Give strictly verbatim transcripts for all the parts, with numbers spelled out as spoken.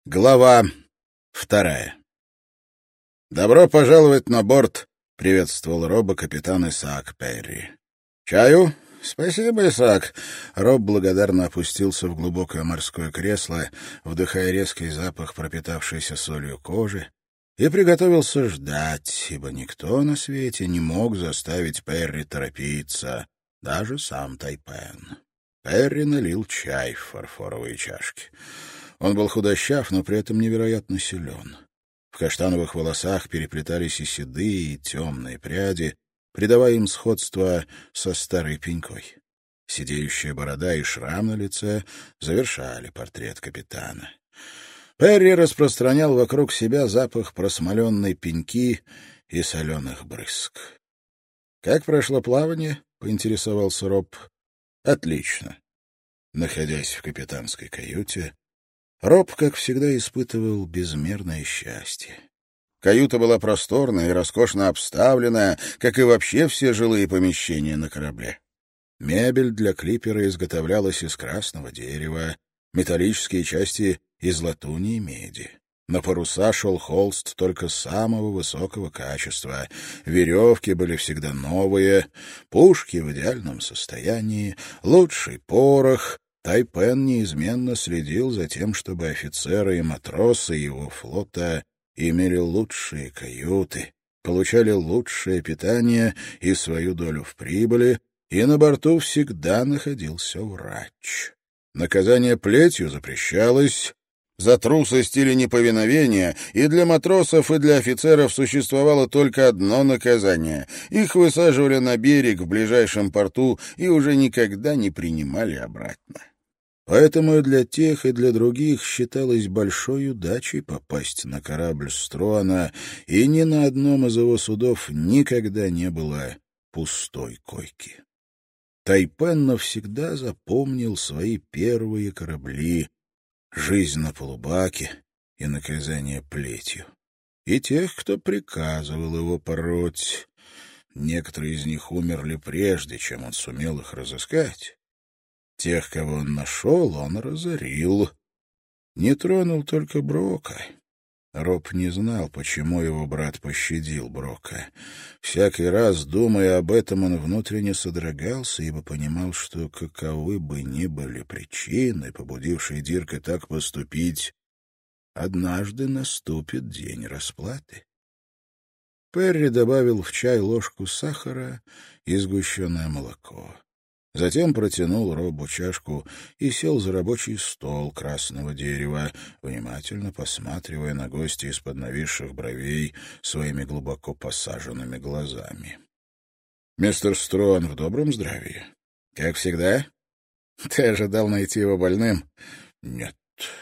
Глава вторая. «Добро пожаловать на борт», — приветствовал Роба капитан Исаак Перри. «Чаю?» «Спасибо, Исаак». Роб благодарно опустился в глубокое морское кресло, вдыхая резкий запах пропитавшейся солью кожи, и приготовился ждать, ибо никто на свете не мог заставить Перри торопиться, даже сам Тайпен. Перри налил чай в фарфоровые чашки. Он был худощав, но при этом невероятно силен. В каштановых волосах переплетались и седые, и темные пряди, придавая им сходство со старой пенькой. Сидеющая борода и шрам на лице завершали портрет капитана. Перри распространял вокруг себя запах просмоленной пеньки и соленых брызг. «Как прошло плавание?» — поинтересовался Роб. «Отлично». Находясь в капитанской каюте, Роб, как всегда, испытывал безмерное счастье. Каюта была просторная и роскошно обставленная, как и вообще все жилые помещения на корабле. Мебель для клипера изготовлялась из красного дерева, металлические части — из латуни и меди. На паруса шел холст только самого высокого качества, веревки были всегда новые, пушки в идеальном состоянии, лучший порох. Тайпен неизменно следил за тем, чтобы офицеры и матросы его флота имели лучшие каюты, получали лучшее питание и свою долю в прибыли, и на борту всегда находился врач. Наказание плетью запрещалось. За трусость или неповиновение и для матросов, и для офицеров существовало только одно наказание. Их высаживали на берег в ближайшем порту и уже никогда не принимали обратно. Поэтому и для тех, и для других считалось большой удачей попасть на корабль Струана, и ни на одном из его судов никогда не было пустой койки. Тайпен навсегда запомнил свои первые корабли, жизнь на полубаке и наказание плетью. И тех, кто приказывал его пороть. Некоторые из них умерли прежде, чем он сумел их разыскать. Тех, кого он нашел, он разорил. Не тронул только Брока. Роб не знал, почему его брат пощадил Брока. Всякий раз, думая об этом, он внутренне содрогался, ибо понимал, что каковы бы ни были причины, побудившие Дирка так поступить, однажды наступит день расплаты. Перри добавил в чай ложку сахара и сгущенное молоко. Затем протянул Робу чашку и сел за рабочий стол красного дерева, внимательно посматривая на гостя из-под нависших бровей своими глубоко посаженными глазами. — Мистер Струан в добром здравии? — Как всегда? Ты ожидал найти его больным? — Нет.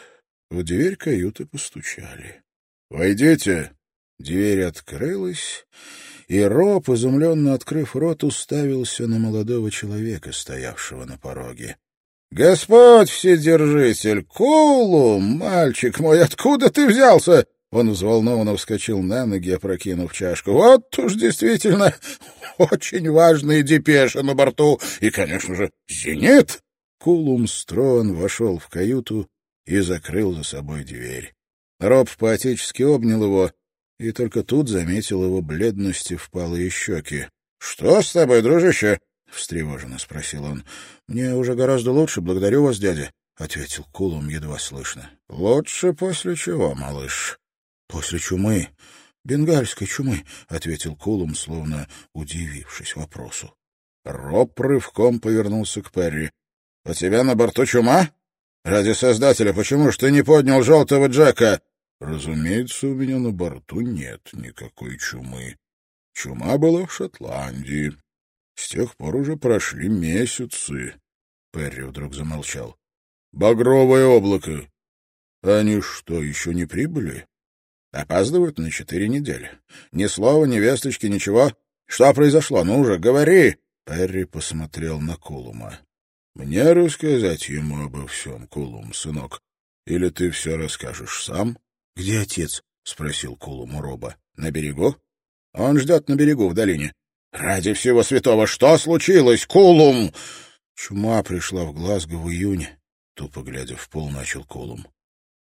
В дверь каюты постучали. — Войдите! Дверь открылась, и Роб, изумленно открыв рот, уставился на молодого человека, стоявшего на пороге. — Господь Вседержитель! Кулум! Мальчик мой, откуда ты взялся? Он взволнованно вскочил на ноги, опрокинув чашку. — Вот уж действительно очень важные депеши на борту. И, конечно же, «Зенит». Кулум Струан вошел в каюту и закрыл за собой дверь. Роб поотечески обнял его, и только тут заметил его бледность и впалые щеки. — Что с тобой, дружище? — встревоженно спросил он. — Мне уже гораздо лучше, благодарю вас, дядя, — ответил Кулум едва слышно. — Лучше после чего, малыш? — После чумы. Бенгальской чумы, — ответил Кулум, словно удивившись вопросу. Роб рывком повернулся к Перри. — У тебя на борту чума? Ради Создателя, почему ж ты не поднял желтого Джека? Разумеется, у меня на борту нет никакой чумы. Чума была в Шотландии. С тех пор уже прошли месяцы. Перри вдруг замолчал. Багровое облако. Они что, еще не прибыли? Опаздывают на четыре недели. Ни слова, ни весточки, ничего. Что произошло? Ну уже, говори. Перри посмотрел на Кулума. Мне рассказать ему обо всем, Кулум, сынок? Или ты все расскажешь сам? — Где отец? — спросил Кулум у Роба. — На берегу? — Он ждет на берегу, в долине. — Ради всего святого, что случилось, Кулум? — Чума пришла в Глазго в июне, — тупо глядя в пол, начал Кулум.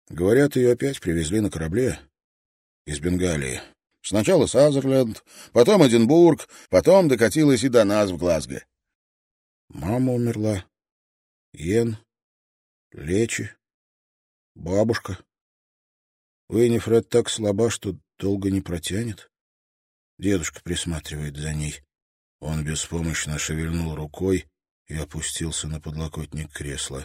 Говорят, ее опять привезли на корабле из Бенгалии. Сначала Сазерленд, потом Эдинбург, потом докатилась и до нас в Глазго. Мама умерла, Йен, Лечи, бабушка. Уиннифред так слаба, что долго не протянет. Дедушка присматривает за ней. Он беспомощно шевельнул рукой и опустился на подлокотник кресла.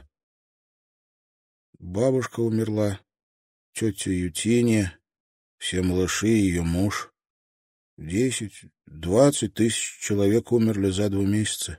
Бабушка умерла, тетя Ютиния, все малыши и ее муж. Десять, двадцать тысяч человек умерли за два месяца.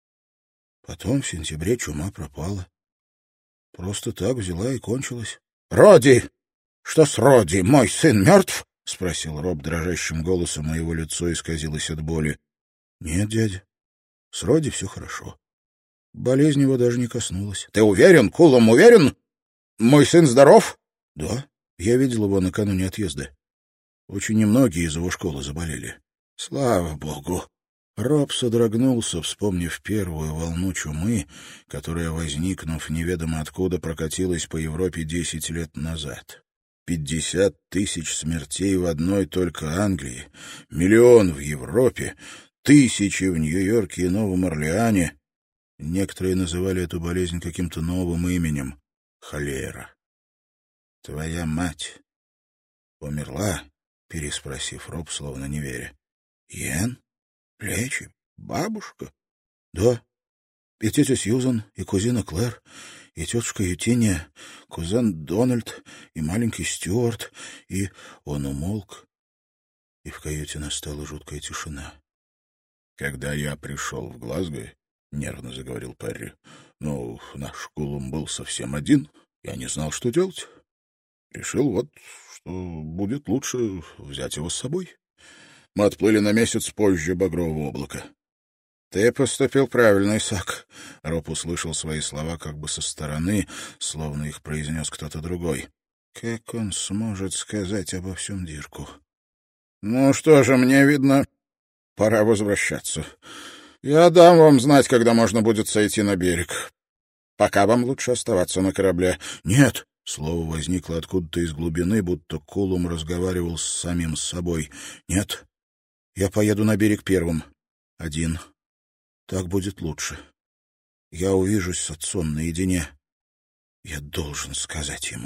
Потом в сентябре чума пропала. Просто так взяла и кончилась. — Роди! Что с Роди? Мой сын мертв? — спросил Роб дрожащим голосом, а его лицо исказилось от боли. — Нет, дядя, с Роди все хорошо. Болезнь его даже не коснулась. — Ты уверен, Кулом, уверен? Мой сын здоров? — Да, я видел его накануне отъезда. Очень немногие из его школы заболели. — Слава богу! Роб содрогнулся, вспомнив первую волну чумы, которая, возникнув неведомо откуда, прокатилась по Европе десять лет назад. Пятьдесят тысяч смертей в одной только Англии, миллион в Европе, тысячи в Нью-Йорке и Новом Орлеане. Некоторые называли эту болезнь каким-то новым именем — холера. — Твоя мать умерла? — переспросив Роб, словно не веря. — Йен? Лечи? Бабушка? — Да. И тетя Сьюзан, и кузина Клэр, и тетушка Ютиния, кузен Дональд, и маленький Стюарт, и... Он умолк, и в каюте настала жуткая тишина. — Когда я пришел в Глазго, — нервно заговорил Перри, — ну, наш Кулум был совсем один, я не знал, что делать. Решил вот, что будет лучше взять его с собой. Мы отплыли на месяц позже Багрового облака. — Ты поступил правильно, Исаак. Роб услышал свои слова как бы со стороны, словно их произнес кто-то другой. Как он сможет сказать обо всем Дирку? — Ну что же, мне видно, пора возвращаться. Я дам вам знать, когда можно будет сойти на берег. Пока вам лучше оставаться на корабле. — Нет! — слово возникло откуда-то из глубины, будто Кулум разговаривал с самим собой. — Нет, я поеду на берег первым. Один. Так будет лучше. Я увижусь с отцом наедине. Я должен сказать ему.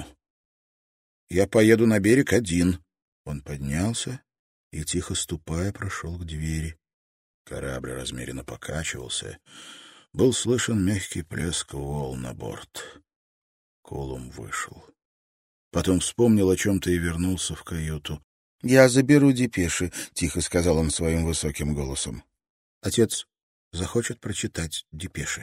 Я поеду на берег один. Он поднялся и, тихо ступая, прошел к двери. Корабль размеренно покачивался. Был слышен мягкий плеск волн на борт. Кулум вышел. Потом вспомнил о чем-то и вернулся в каюту. — Я заберу депеши, — тихо сказал он своим высоким голосом. — Отец захочет прочитать депеши.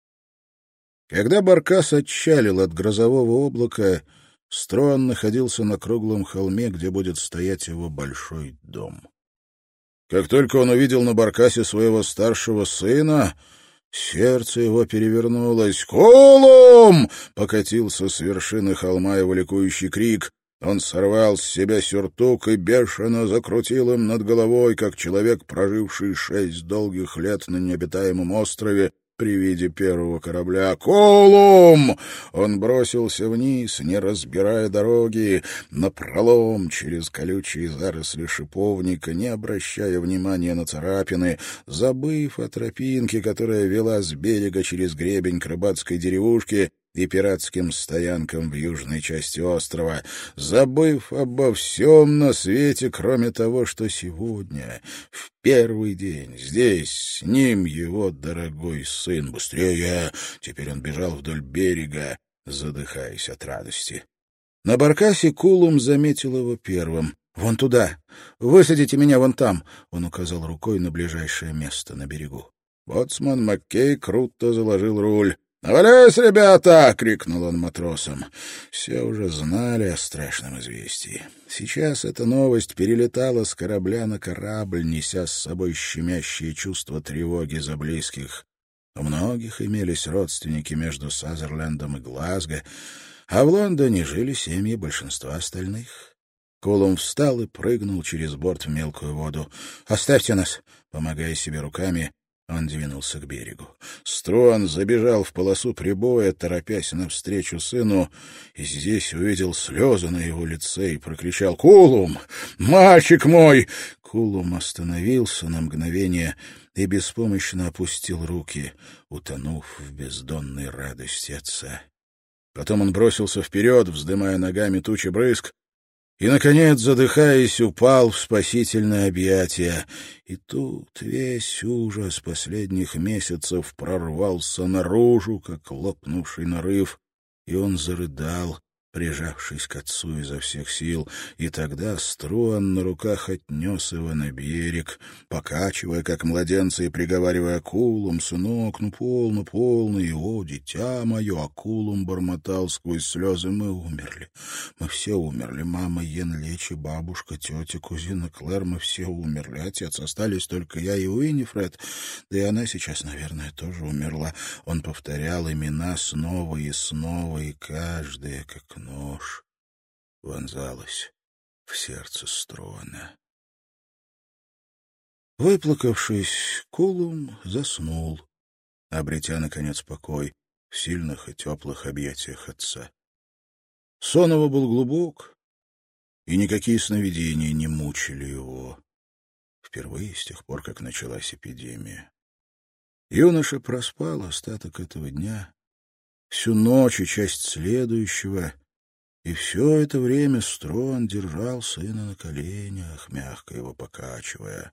Когда баркас отчалил от грозового облака, Строн находился на круглом холме, где будет стоять его большой дом. Как только он увидел на баркасе своего старшего сына, сердце его перевернулось. «Кулум!» — покатился с вершины холма его ликующий крик. Он сорвал с себя сюртук и бешено закрутил им над головой, как человек, проживший шесть долгих лет на необитаемом острове при виде первого корабля. «Кулум!» Он бросился вниз, не разбирая дороги, напролом через колючие заросли шиповника, не обращая внимания на царапины, забыв о тропинке, которая вела с берега через гребень к рыбацкой деревушке и пиратским стоянкам в южной части острова, забыв обо всем на свете, кроме того, что сегодня, в первый день, здесь с ним его дорогой сын. Быстрее! Теперь он бежал вдоль берега, задыхаясь от радости. На баркасе Кулум заметил его первым. «Вон туда! Высадите меня вон там!» Он указал рукой на ближайшее место на берегу. Боцман Маккей круто заложил руль. «Навалясь, ребята!» — крикнул он матросам. Все уже знали о страшном известии. Сейчас эта новость перелетала с корабля на корабль, неся с собой щемящее чувство тревоги за близких. У многих имелись родственники между Сазерлендом и Глазго, а в Лондоне жили семьи большинства остальных. Кулум встал и прыгнул через борт в мелкую воду. «Оставьте нас!» — помогая себе руками, Он двинулся к берегу. Струан забежал в полосу прибоя, торопясь навстречу сыну, и здесь увидел слезы на его лице и прокричал: «Кулум! Мальчик мой!» Кулум остановился на мгновение и беспомощно опустил руки, утонув в бездонной радости отца. Потом он бросился вперед, вздымая ногами тучи брызг, и, наконец, задыхаясь, упал в спасительное объятие. И тут весь ужас последних месяцев прорвался наружу, как лопнувший нарыв, и он зарыдал, прижавшись к отцу изо всех сил, и тогда Струан на руках отнес его на берег, покачивая, как младенца, и приговаривая: «Кулум, сынок, ну полно, полно, и о, дитя мое!» А Кулум бормотал сквозь слезы: «Мы умерли, мы все умерли, мама Йен Лечи, бабушка, тетя, кузина Клэр, мы все умерли, отец, остались только я и Уинифред, да и она сейчас, наверное, тоже умерла». Он повторял имена снова и снова, и каждая, как нож, вонзалась в сердце Струана. Выплакавшись, Кулум заснул, обретя, наконец, покой в сильных и теплых объятиях отца. Сон его был глубок, и никакие сновидения не мучили его. Впервые с тех пор, как началась эпидемия. Юноша проспал остаток этого дня, всю ночь и часть следующего, и все это время Струан держал сына на коленях, мягко его покачивая.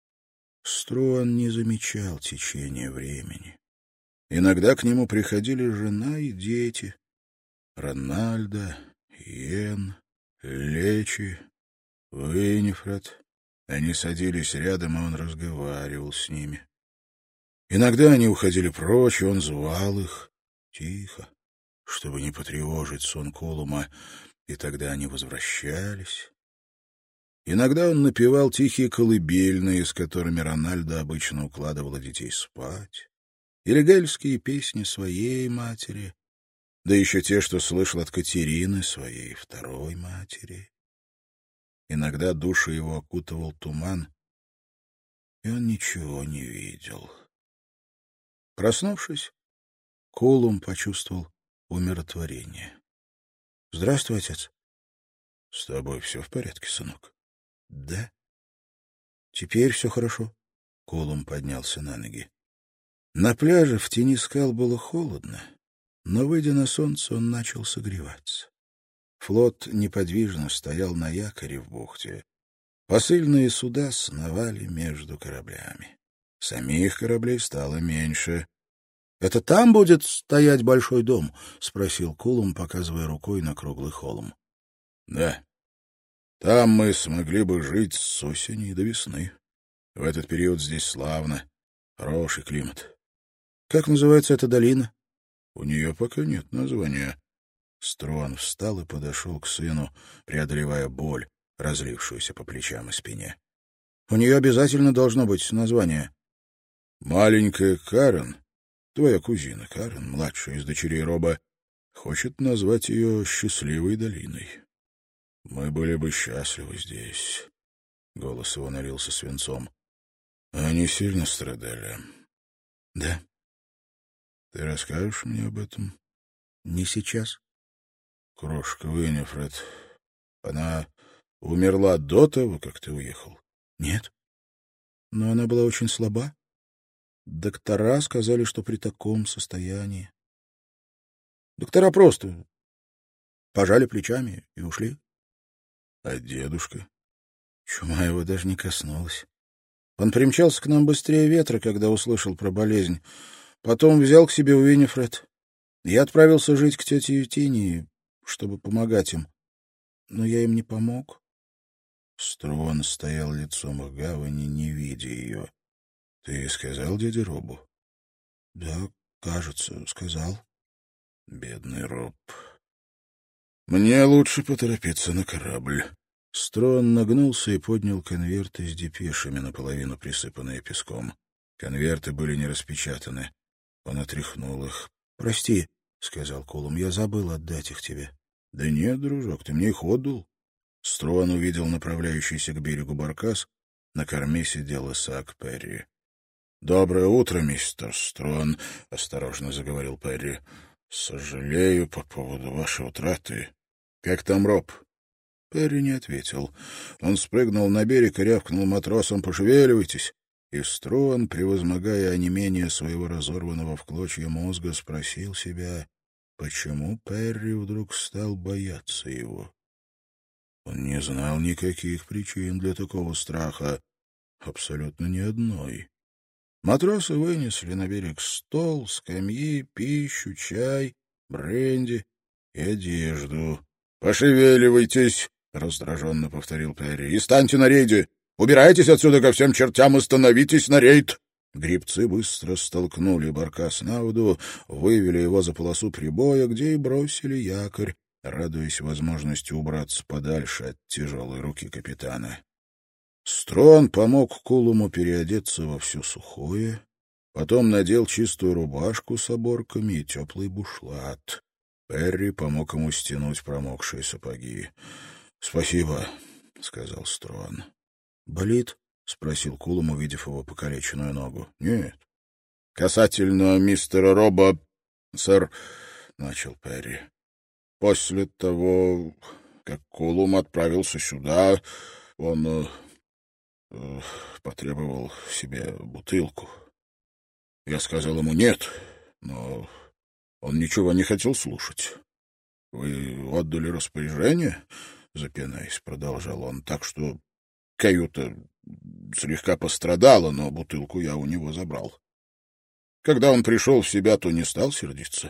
Струан не замечал течения времени. Иногда к нему приходили жена и дети: Рональдо, Йен, Лечи, Уинифред. Они садились рядом, и он разговаривал с ними. Иногда они уходили прочь, и он звал их тихо, чтобы не потревожить сон Кулума, и тогда они возвращались. Иногда он напевал тихие колыбельные, с которыми Рональдо обычно укладывала детей спать, или гельские песни своей матери, да еще те, что слышал от Катерины, своей второй матери. Иногда душу его окутывал туман, и он ничего не видел. Проснувшись, Кулум почувствовал умиротворение. — Здравствуй, отец. — С тобой все в порядке, сынок? — Да. — Теперь все хорошо. Кулум поднялся на ноги. На пляже в тени скал было холодно, но, выйдя на солнце, он начал согреваться. Флот неподвижно стоял на якоре в бухте. Посыльные суда сновали между кораблями. Самих кораблей стало меньше. — Это там будет стоять большой дом? — спросил Кулум, показывая рукой на круглый холм. — Да. Там мы смогли бы жить с осени до весны. В этот период здесь славно. Хороший климат. — Как называется эта долина? — У нее пока нет названия. Струан встал и подошел к сыну, преодолевая боль, разлившуюся по плечам и спине. — У нее обязательно должно быть название. — Маленькая Карен, твоя кузина Карен, младшая из дочерей Роба, хочет назвать ее «Счастливой долиной». Мы были бы счастливы здесь. Голос его налился свинцом. Они сильно страдали. — Да. — Ты расскажешь мне об этом? — Не сейчас. — Крошка Уинифред, она умерла до того, как ты уехал? — Нет. Но она была очень слаба. Доктора сказали, что при таком состоянии. Доктора просто пожали плечами и ушли. — А дедушка? Чума его даже не коснулась. Он примчался к нам быстрее ветра, когда услышал про болезнь. Потом взял к себе Уинифред. Я отправился жить к тете Ютинии, чтобы помогать им. Но я им не помог. Струан стоял лицом к гавани, не видя ее. — Ты сказал дяде Робу? — Да, кажется, сказал. — Бедный Роб. — Мне лучше поторопиться на корабль. Струан нагнулся и поднял конверты с депешами, наполовину присыпанные песком. Конверты были не распечатаны. Он отряхнул их. — Прости, — сказал Кулум, — я забыл отдать их тебе. — Да нет, дружок, ты мне их отдал. Струан увидел направляющийся к берегу баркас. На корме сидел Исаак Перри. «Доброе утро, мистер Строн», — осторожно заговорил Перри. «Сожалею по поводу вашей утраты. Как там Роб?» Перри не ответил. Он спрыгнул на берег и рявкнул матросам: «Пошевеливайтесь!» И Строн, превозмогая онемение своего разорванного в клочья мозга, спросил себя, почему Перри вдруг стал бояться его. Он не знал никаких причин для такого страха, абсолютно ни одной. Матросы вынесли на берег стол, скамьи, пищу, чай, бренди и одежду. «Пошевеливайтесь!» — раздраженно повторил Перри. «И станьте на рейде! Убирайтесь отсюда ко всем чертям и становитесь на рейд!» Гребцы быстро столкнули баркас на воду, вывели его за полосу прибоя, где и бросили якорь, радуясь возможности убраться подальше от тяжелой руки капитана. Строн помог Кулуму переодеться во все сухое, потом надел чистую рубашку с оборками и теплый бушлат. Перри помог ему стянуть промокшие сапоги. — Спасибо, — сказал Строн. — Болит? — спросил Кулум, увидев его покалеченную ногу. — Нет. — Касательно мистера Роба, сэр, — начал Перри. — После того, как Кулум отправился сюда, он... потребовал себе бутылку. Я сказал ему «нет», но он ничего не хотел слушать. «Вы отдали распоряжение?» — запинаясь, продолжал он. «Так что каюта слегка пострадала, но бутылку я у него забрал. Когда он пришел в себя, то не стал сердиться.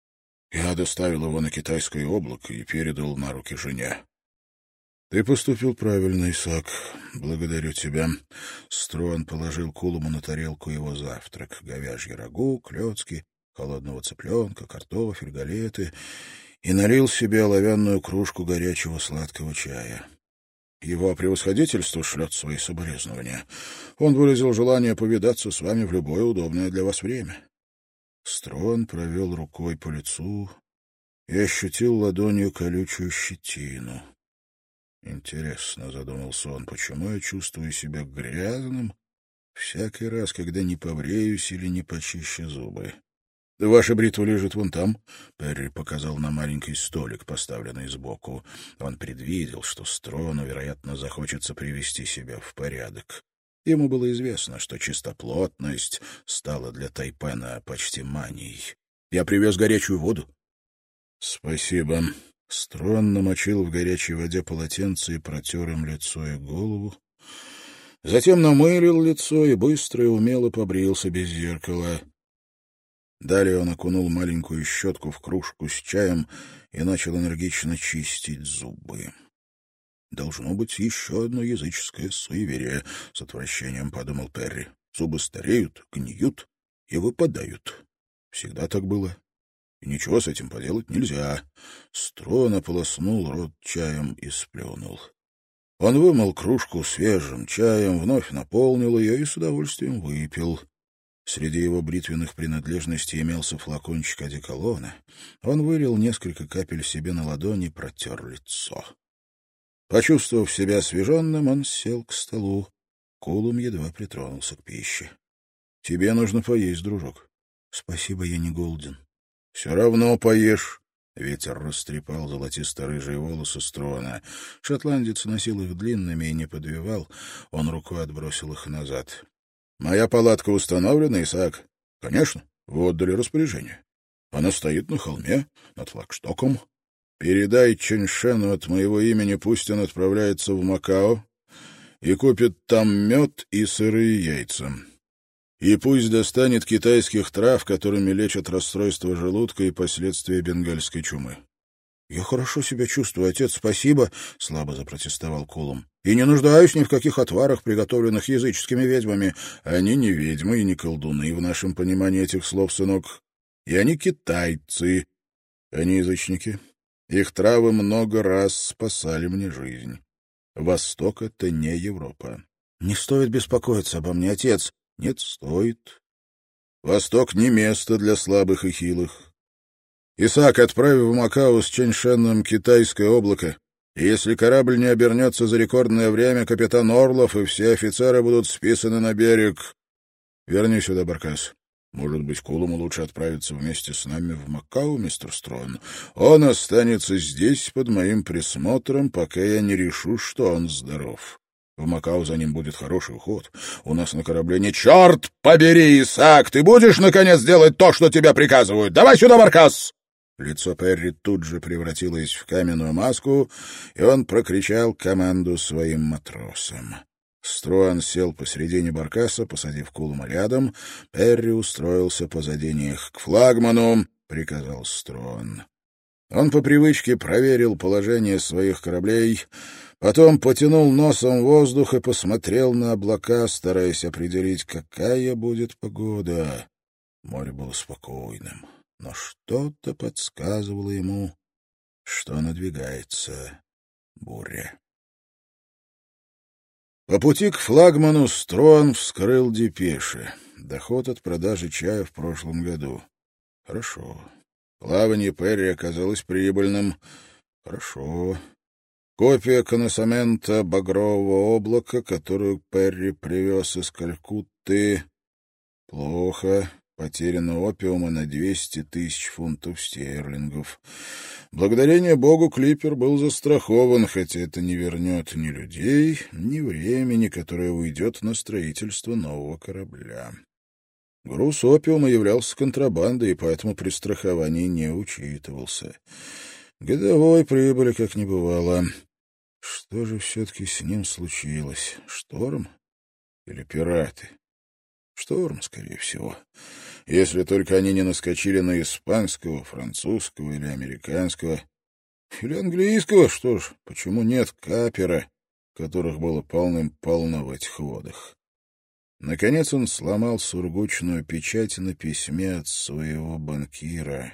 Я доставил его на китайское облако и передал на руки жене. «Ты поступил правильно, Исаак. Благодарю тебя». Строн положил Кулуму на тарелку его завтрак: говяжье рагу, клёцки, холодного цыпленка, картофель, галеты, и налил себе оловянную кружку горячего сладкого чая. «Его превосходительство шлет свои соболезнования. Он выразил желание повидаться с вами в любое удобное для вас время». Строн провел рукой по лицу и ощутил ладонью колючую щетину. «Интересно», — задумался он, — «почему я чувствую себя грязным всякий раз, когда не побреюсь или не почищу зубы?» «Ваша бритва лежит вон там», — Перри показал на маленький столик, поставленный сбоку. Он предвидел, что Строну, вероятно, захочется привести себя в порядок. Ему было известно, что чистоплотность стала для Тайпена почти манией. «Я привез горячую воду». «Спасибо». Строн намочил в горячей воде полотенце и протер им лицо и голову. Затем намылил лицо и быстро и умело побрился без зеркала. Далее он окунул маленькую щетку в кружку с чаем и начал энергично чистить зубы. «Должно быть еще одно языческое суеверие», — с отвращением подумал Перри. «Зубы стареют, гниют и выпадают. Всегда так было. И ничего с этим поделать нельзя». Строн ополоснул рот чаем и сплюнул. Он вымыл кружку свежим чаем, вновь наполнил ее и с удовольствием выпил. Среди его бритвенных принадлежностей имелся флакончик одеколона. Он вылил несколько капель себе на ладони и протер лицо. Почувствовав себя освеженным, он сел к столу. Кулум едва притронулся к пище. — Тебе нужно поесть, дружок. — Спасибо, я не голоден. — Все равно поешь. Ветер растрепал золотисто-рыжие волосы Строна. Шотландец носил их длинными и не подвивал. Он рукой отбросил их назад. — Моя палатка установлена, Исаак? — Конечно. Вы отдали распоряжение. Она стоит на холме, над флагштоком. Передай Чэньшену от моего имени, пусть он отправляется в Макао и купит там мед и сырые яйца. И пусть достанет китайских трав, которыми лечат расстройство желудка и последствия бенгальской чумы. — Я хорошо себя чувствую, отец, спасибо, — слабо запротестовал Кулум. — И не нуждаюсь ни в каких отварах, приготовленных языческими ведьмами. Они не ведьмы и не колдуны в нашем понимании этих слов, сынок. И они китайцы, они язычники. Их травы много раз спасали мне жизнь. Восток — это не Европа. — Не стоит беспокоиться обо мне, отец. — Нет, стоит. Восток не место для слабых и хилых. Исаак, отправив в Макао с Чэньшеном китайское облако, и если корабль не обернется за рекордное время, капитан Орлов и все офицеры будут списаны на берег. Верни сюда баркас. Может быть, Кулуму лучше отправиться вместе с нами в Макао, мистер Строн. Он останется здесь под моим присмотром, пока я не решу, что он здоров. В Макао за ним будет хороший уход. У нас на корабле не... Черт побери, Исаак! Ты будешь, наконец, делать то, что тебе приказывают? Давай сюда баркас! Лицо Перри тут же превратилось в каменную маску, и он прокричал команду своим матросам. Струан сел посредине баркаса, посадив Кулума рядом. Перри устроился позади них. — К флагману! — приказал Струан. Он по привычке проверил положение своих кораблей, потом потянул носом воздух и посмотрел на облака, стараясь определить, какая будет погода. Море было спокойным, но что-то подсказывало ему, что надвигается буря. По пути к флагману Струан вскрыл депеши. Доход от продажи чая в прошлом году. Хорошо. Плавание Перри оказалось прибыльным. Хорошо. Копия коносамента «Багрового облака», которую Перри привез из Калькутты. Плохо. Потеряно опиума на двести тысяч фунтов стерлингов. Благодарение Богу Клиппер был застрахован, хотя это не вернет ни людей, ни времени, которое уйдет на строительство нового корабля. Груз опиума являлся контрабандой, и поэтому при страховании не учитывался. Годовой прибыли как не бывало. Что же все-таки с ним случилось? Шторм или пираты? Шторм, скорее всего. Если только они не наскочили на испанского, французского или американского. Или английского, что ж, почему нет капера, которых было полным-полно в этих водах? Наконец он сломал сургучную печать на письме от своего банкира.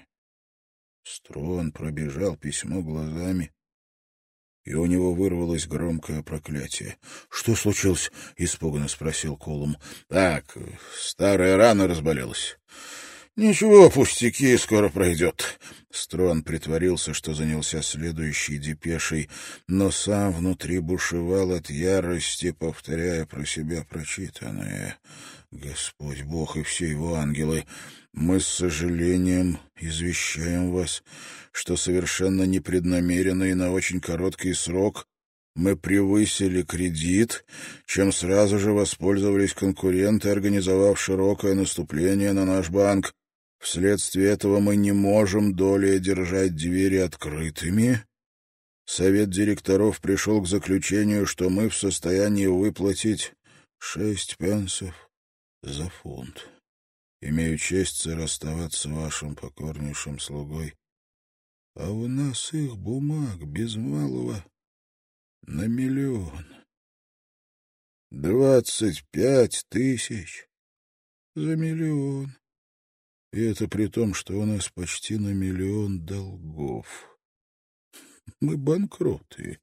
Строн пробежал письмо глазами, и у него вырвалось громкое проклятие. — Что случилось? — испуганно спросил Колум. — Так, старая рана разболелась. — Ничего, пустяки, скоро пройдет. Строн притворился, что занялся следующей депешей, но сам внутри бушевал от ярости, повторяя про себя прочитанное. Господь Бог и все его ангелы, мы с сожалением извещаем вас, что совершенно непреднамеренно и на очень короткий срок мы превысили кредит, чем сразу же воспользовались конкуренты, организовав широкое наступление на наш банк. Вследствие этого мы не можем долей держать двери открытыми. Совет директоров пришел к заключению, что мы в состоянии выплатить шесть пенсов за фунт. Имею честь, сэр, оставаться вашим покорнейшим слугой. А у нас их бумаг без малого на миллион. Двадцать пять тысяч за миллион. И это при том, что у нас почти на миллион долгов. Мы банкроты.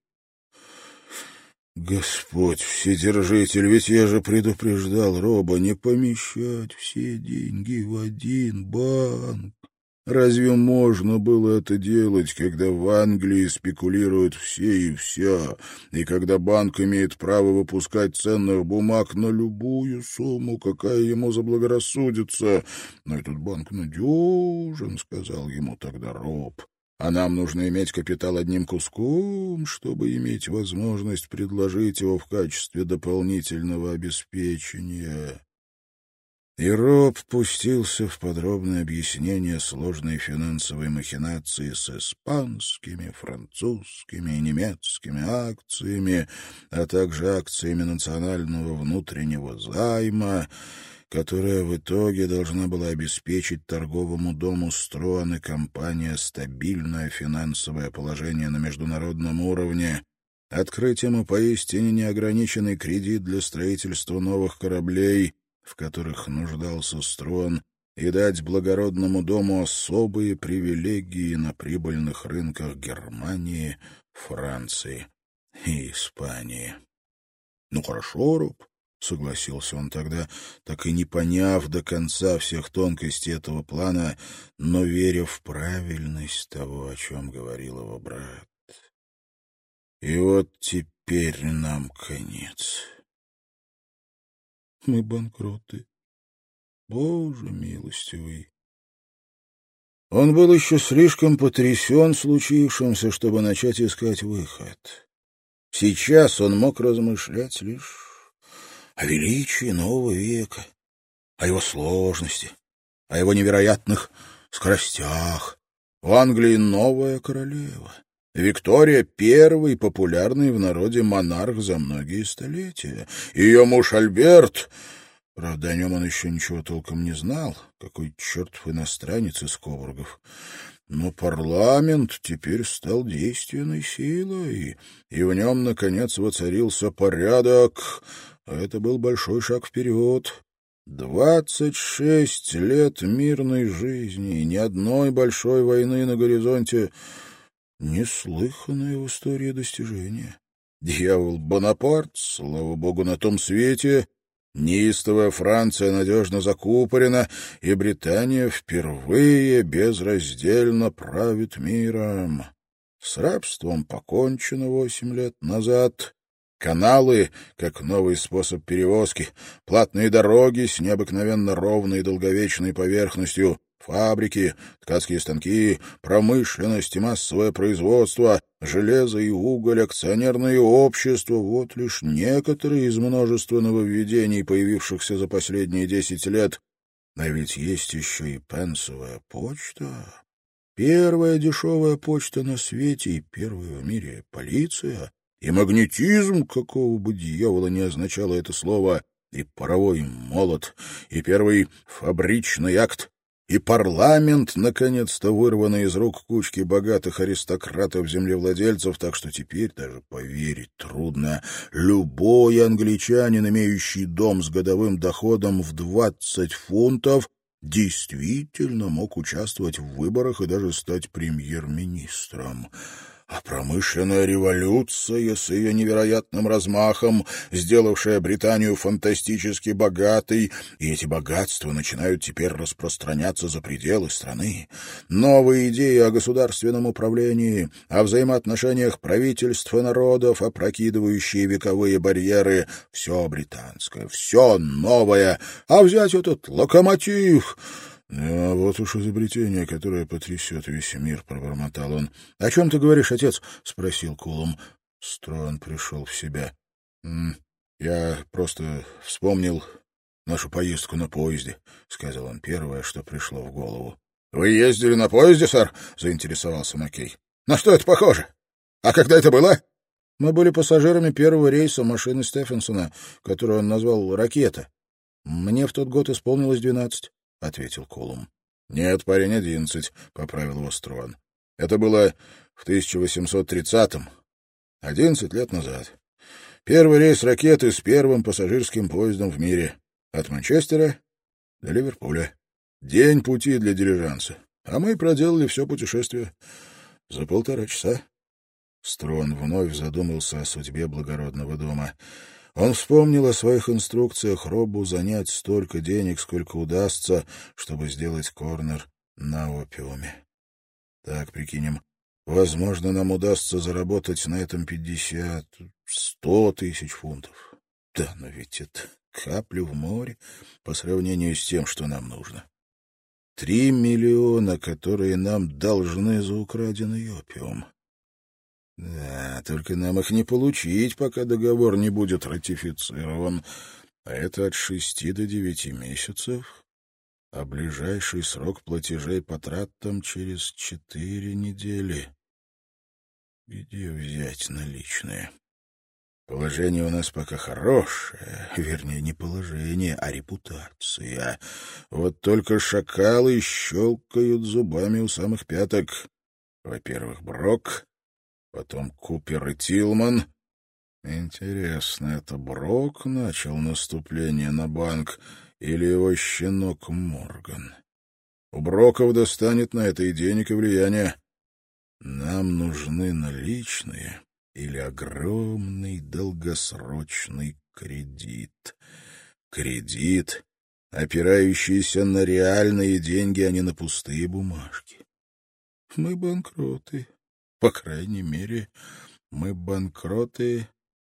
Господь Вседержитель, ведь я же предупреждал Роба не помещать все деньги в один банк. Разве можно было это делать, когда в Англии спекулируют все и вся, и когда банк имеет право выпускать ценных бумаг на любую сумму, какая ему заблагорассудится? Но этот банк надежен, — сказал ему тогда Роб. А нам нужно иметь капитал одним куском, чтобы иметь возможность предложить его в качестве дополнительного обеспечения. И Роб пустился в подробное объяснение сложной финансовой махинации с испанскими, французскими и немецкими акциями, а также акциями национального внутреннего займа, которая в итоге должна была обеспечить торговому дому Струан и компания стабильное финансовое положение на международном уровне, открыть ему поистине неограниченный кредит для строительства новых кораблей, в которых нуждался Струан, и дать благородному дому особые привилегии на прибыльных рынках Германии, Франции и Испании. — Ну, хорошо, Роб, — согласился он тогда, так и не поняв до конца всех тонкостей этого плана, но веря в правильность того, о чем говорил его брат. И вот теперь нам конец. Мы банкроты. Боже милостивый! Он был еще слишком потрясен случившимся, чтобы начать искать выход. Сейчас он мог размышлять лишь о величии нового века, о его сложности, о его невероятных скоростях. В Англии новая королева. Виктория — первый популярный в народе монарх за многие столетия. Ее муж Альберт... Правда, о нем он еще ничего толком не знал. Какой чертов иностранец из Кобургов. Но парламент теперь стал действенной силой, и в нем, наконец, воцарился порядок. А это был большой шаг вперед. Двадцать шесть лет мирной жизни, ни одной большой войны на горизонте. Неслыханное в истории достижение. Дьявол Бонапарт, слава богу, на том свете. Неистовая Франция надежно закупорена, и Британия впервые безраздельно правит миром. С рабством покончено восемь лет назад. Каналы, как новый способ перевозки, платные дороги с необыкновенно ровной и долговечной поверхностью, фабрики, ткацкие станки, промышленность и массовое производство, железо и уголь, акционерные общества — вот лишь некоторые из множества нововведений, появившихся за последние десять лет. А ведь есть еще и пенсовая почта. Первая дешевая почта на свете и первая в мире полиция. И магнетизм, какого бы дьявола ни означало это слово, и паровой молот, и первый фабричный акт, и парламент, наконец-то вырванный из рук кучки богатых аристократов-землевладельцев, так что теперь даже поверить трудно. Любой англичанин, имеющий дом с годовым доходом в двадцать фунтов, действительно мог участвовать в выборах и даже стать премьер-министром. А промышленная революция с ее невероятным размахом, сделавшая Британию фантастически богатой, и эти богатства начинают теперь распространяться за пределы страны. Новые идеи о государственном управлении, о взаимоотношениях правительств и народов, опрокидывающие вековые барьеры — все британское, все новое. А взять этот локомотив... — А вот уж изобретение, которое потрясет весь мир, — пробормотал он. — О чем ты говоришь, отец? — спросил Кулом. Строн пришел в себя. — Я просто вспомнил нашу поездку на поезде, — сказал он первое, что пришло в голову. — Вы ездили на поезде, сэр? — заинтересовался Маккей. — На что это похоже? А когда это было? — Мы были пассажирами первого рейса машины Стефенсона, которую он назвал «Ракета». Мне в тот год исполнилось двенадцать. — ответил Колум. — Нет, парень, одиннадцать, — поправил его Строн. — Это было в тысяча восемьсот тридцатом, одиннадцать лет назад. Первый рейс ракеты с первым пассажирским поездом в мире. От Манчестера до Ливерпуля. День пути для дилижанса. А мы проделали все путешествие за полтора часа. Строн вновь задумался о судьбе благородного дома. Он вспомнил о своих инструкциях Роббу занять столько денег, сколько удастся, чтобы сделать корнер на опиуме. Так, прикинем, возможно, нам удастся заработать на этом пятьдесят, сто тысяч фунтов. Да, но ведь это капля в море по сравнению с тем, что нам нужно. Три миллиона, которые нам должны за украденный опиум. Да, только нам их не получить, пока договор не будет ратифицирован. А это от шести до девяти месяцев. А ближайший срок платежей по тратам через четыре недели. Где взять наличные? Положение у нас пока хорошее. Вернее, не положение, а репутация. Вот только шакалы щелкают зубами у самых пяток. Во-первых, Брок... Потом Купер и Тилман. Интересно, это Брок начал наступление на банк или его щенок Морган? У Броков достанет на это и денег, и влияния. Нам нужны наличные или огромный долгосрочный кредит. Кредит, опирающийся на реальные деньги, а не на пустые бумажки. Мы банкроты. По крайней мере, мы банкроты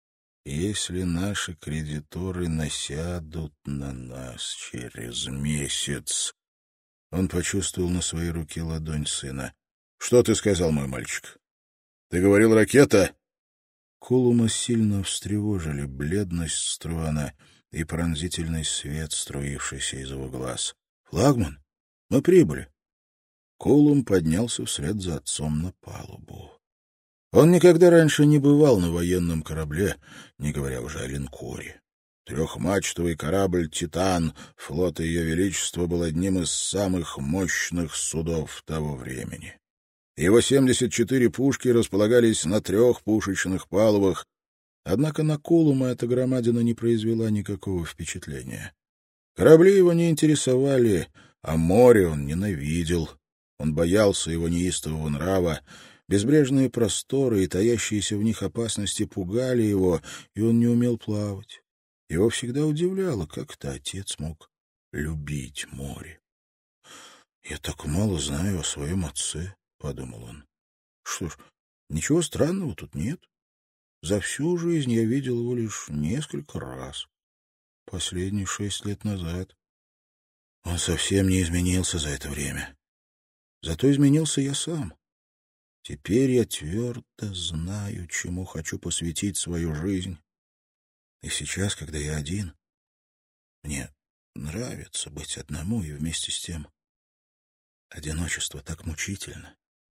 если наши кредиторы насядут на нас через месяц. Он почувствовал на своей руке ладонь сына. — Что ты сказал, мой мальчик? Ты говорил, ракета? Кулума сильно встревожили бледность Струана и пронзительный свет, струившийся из его глаз. — Флагман, мы прибыли. Кулум поднялся вслед за отцом на палубу. Он никогда раньше не бывал на военном корабле, не говоря уже о линкоре. Трехмачтовый корабль «Титан» флота Ее Величества был одним из самых мощных судов того времени. Его семьдесят четыре пушки располагались на трех пушечных палубах, однако на Кулума эта громадина не произвела никакого впечатления. Корабли его не интересовали, а море он ненавидел. Он боялся его неистового нрава, безбрежные просторы и таящиеся в них опасности пугали его, и он не умел плавать. Его всегда удивляло, как это отец мог любить море. «Я так мало знаю о своем отце», — подумал он. «Что ж, ничего странного тут нет. За всю жизнь я видел его лишь несколько раз. Последние шесть лет назад. Он совсем не изменился за это время. Зато изменился я сам. Теперь я твердо знаю, чему хочу посвятить свою жизнь. И сейчас, когда я один, мне нравится быть одному, и вместе с тем одиночество так мучительно».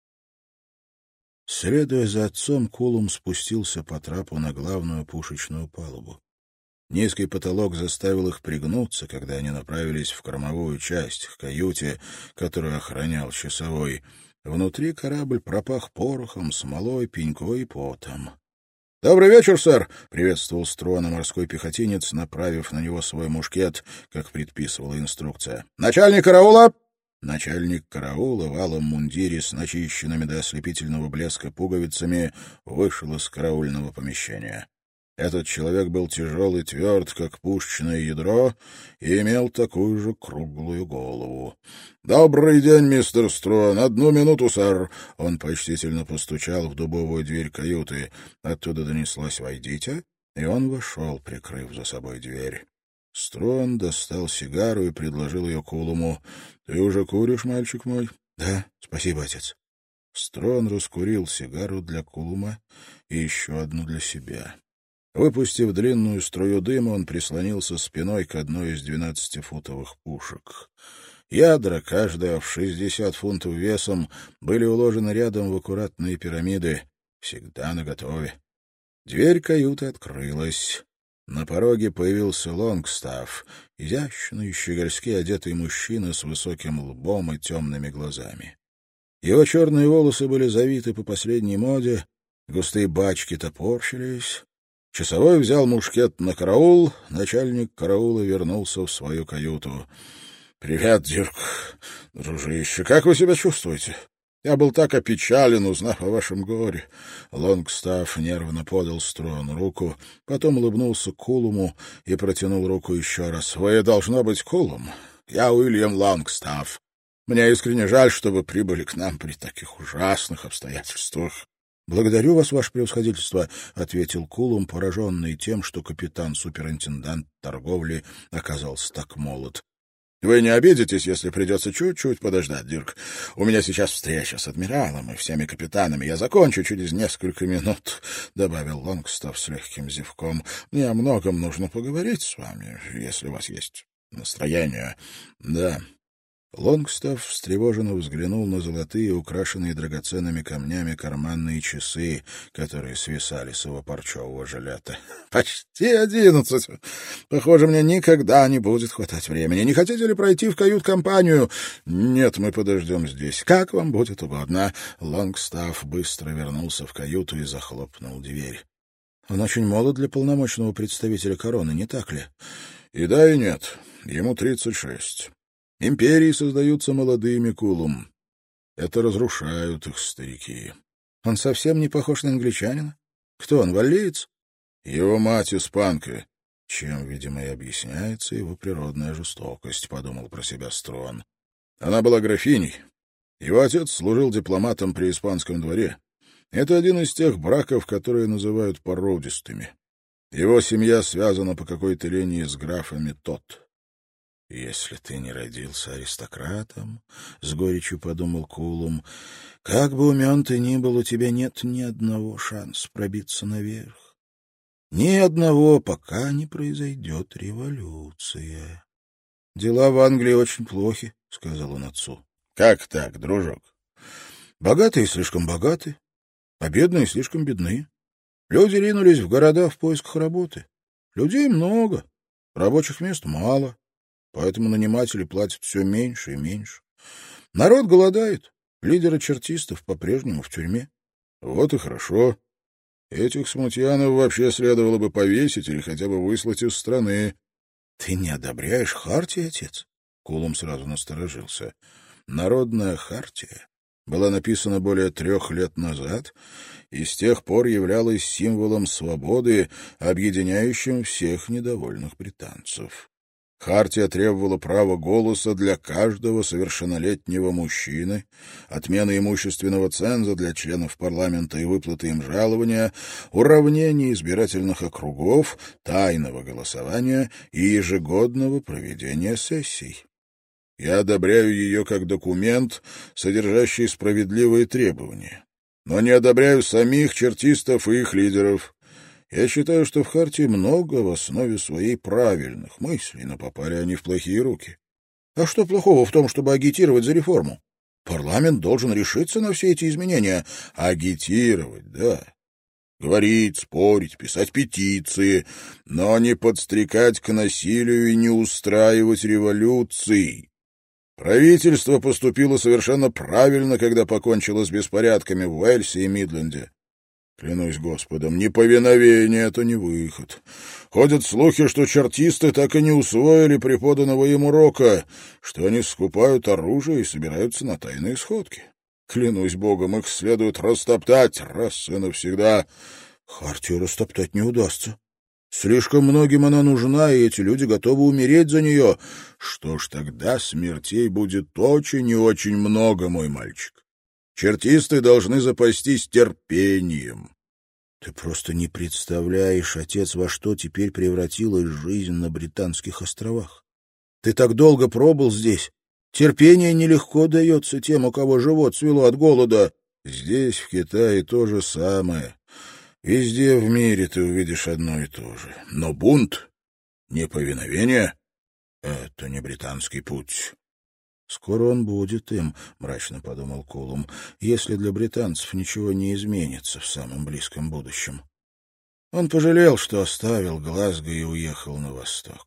Следуя за отцом, Кулум спустился по трапу на главную пушечную палубу. Низкий потолок заставил их пригнуться, когда они направились в кормовую часть, к каюте, которую охранял часовой. Внутри корабль пропах порохом, смолой, пенькой и потом. — Добрый вечер, сэр! — приветствовал Струана морской пехотинец, направив на него свой мушкет, как предписывала инструкция. — Начальник караула! Начальник караула в алом мундире с начищенными до ослепительного блеска пуговицами вышел из караульного помещения. Этот человек был тяжел и тверд, как пушечное ядро, и имел такую же круглую голову. — Добрый день, мистер Струан. Одну минуту, сэр. Он почтительно постучал в дубовую дверь каюты. Оттуда донеслось «Войдите», и он вошел, прикрыв за собой дверь. Струан достал сигару и предложил ее Кулуму. — Ты уже куришь, мальчик мой? — Да, спасибо, отец. Струан раскурил сигару для Кулума и еще одну для себя. Выпустив длинную струю дыма, он прислонился спиной к одной из двенадцатифутовых пушек. Ядра, каждая в шестьдесят фунтов весом, были уложены рядом в аккуратные пирамиды, всегда наготове. Дверь каюты открылась. На пороге появился Лонгстафф, изящный, щегольски одетый мужчина с высоким лбом и темными глазами. Его черные волосы были завиты по последней моде, густые бачки топорщились. Часовой взял мушкет на караул, начальник караула вернулся в свою каюту. — Привет, Дирк, дружище, как вы себя чувствуете? Я был так опечален, узнав о вашем горе. Лонгстафф нервно подал Струану руку, потом улыбнулся Кулуму и протянул руку еще раз. — Вы, должно быть, Кулум. Я Уильям Лонгстафф. Мне искренне жаль, что вы прибыли к нам при таких ужасных обстоятельствах. — Благодарю вас, ваше превосходительство, — ответил Кулум, пораженный тем, что капитан-суперинтендант торговли оказался так молод. — Вы не обидитесь, если придется чуть-чуть подождать, Дирк. У меня сейчас встреча с адмиралом и всеми капитанами. Я закончу через несколько минут, — добавил Лонгстафф с легким зевком. — Мне о многом нужно поговорить с вами, если у вас есть настроение. — Да. Лонгстафф встревоженно взглянул на золотые, украшенные драгоценными камнями карманные часы, которые свисали с его парчевого жилета. — Почти одиннадцать. Похоже, мне никогда не будет хватать времени. Не хотите ли пройти в кают-компанию? — Нет, мы подождем здесь. — Как вам будет угодно. Лонгстафф быстро вернулся в каюту и захлопнул дверь. — Он очень молод для полномочного представителя короны, не так ли? — И да, и нет. Ему тридцать шесть. Империи создаются молодыми, Кулум. Это разрушают их старики. Он совсем не похож на англичанина? Кто он, валлиец? Его мать испанка, чем, видимо, и объясняется его природная жестокость, — подумал про себя Струан. Она была графиней. Его отец служил дипломатом при испанском дворе. Это один из тех браков, которые называют породистыми. Его семья связана по какой-то линии с графами Тот. «Если ты не родился аристократом, — с горечью подумал Кулум, — как бы умен ты ни был, у тебя нет ни одного шанса пробиться наверх. Ни одного, пока не произойдет революция. Дела в Англии очень плохи, — сказал он отцу. — Как так, дружок? Богатые слишком богаты, а бедные слишком бедны. Люди ринулись в города в поисках работы. Людей много, рабочих мест мало. Поэтому наниматели платят все меньше и меньше. Народ голодает. Лидеры чертистов по-прежнему в тюрьме. Вот и хорошо. Этих смутьянов вообще следовало бы повесить или хотя бы выслать из страны. — Ты не одобряешь хартии, отец? Кулум сразу насторожился. Народная хартия была написана более трех лет назад и с тех пор являлась символом свободы, объединяющим всех недовольных британцев. Хартия требовала права голоса для каждого совершеннолетнего мужчины, отмены имущественного ценза для членов парламента и выплаты им жалования, уравнения избирательных округов, тайного голосования и ежегодного проведения сессий. Я одобряю ее как документ, содержащий справедливые требования, но не одобряю самих чертистов и их лидеров. Я считаю, что в хартии много в основе своей правильных мыслей, но попали они в плохие руки. А что плохого в том, чтобы агитировать за реформу? Парламент должен решиться на все эти изменения. Агитировать, да. Говорить, спорить, писать петиции, но не подстрекать к насилию и не устраивать революций. Правительство поступило совершенно правильно, когда покончило с беспорядками в Уэльсе и Мидленде. Клянусь Господом, неповиновение — это не выход. Ходят слухи, что чертисты так и не усвоили преподанного им урока, что они скупают оружие и собираются на тайные сходки. Клянусь Богом, их следует растоптать раз и навсегда. Хартию растоптать не удастся. Слишком многим она нужна, и эти люди готовы умереть за нее. Что ж, тогда смертей будет очень и очень много, мой мальчик. Чертисты должны запастись терпением. Ты просто не представляешь, отец, во что теперь превратилась жизнь на Британских островах. Ты так долго пробыл здесь. Терпение нелегко дается тем, у кого живот свело от голода. Здесь, в Китае, то же самое. Везде в мире ты увидишь одно и то же. Но бунт, неповиновение — это не британский путь. «Скоро он будет им», — мрачно подумал Кулум, «если для британцев ничего не изменится в самом близком будущем». Он пожалел, что оставил Глазго и уехал на восток.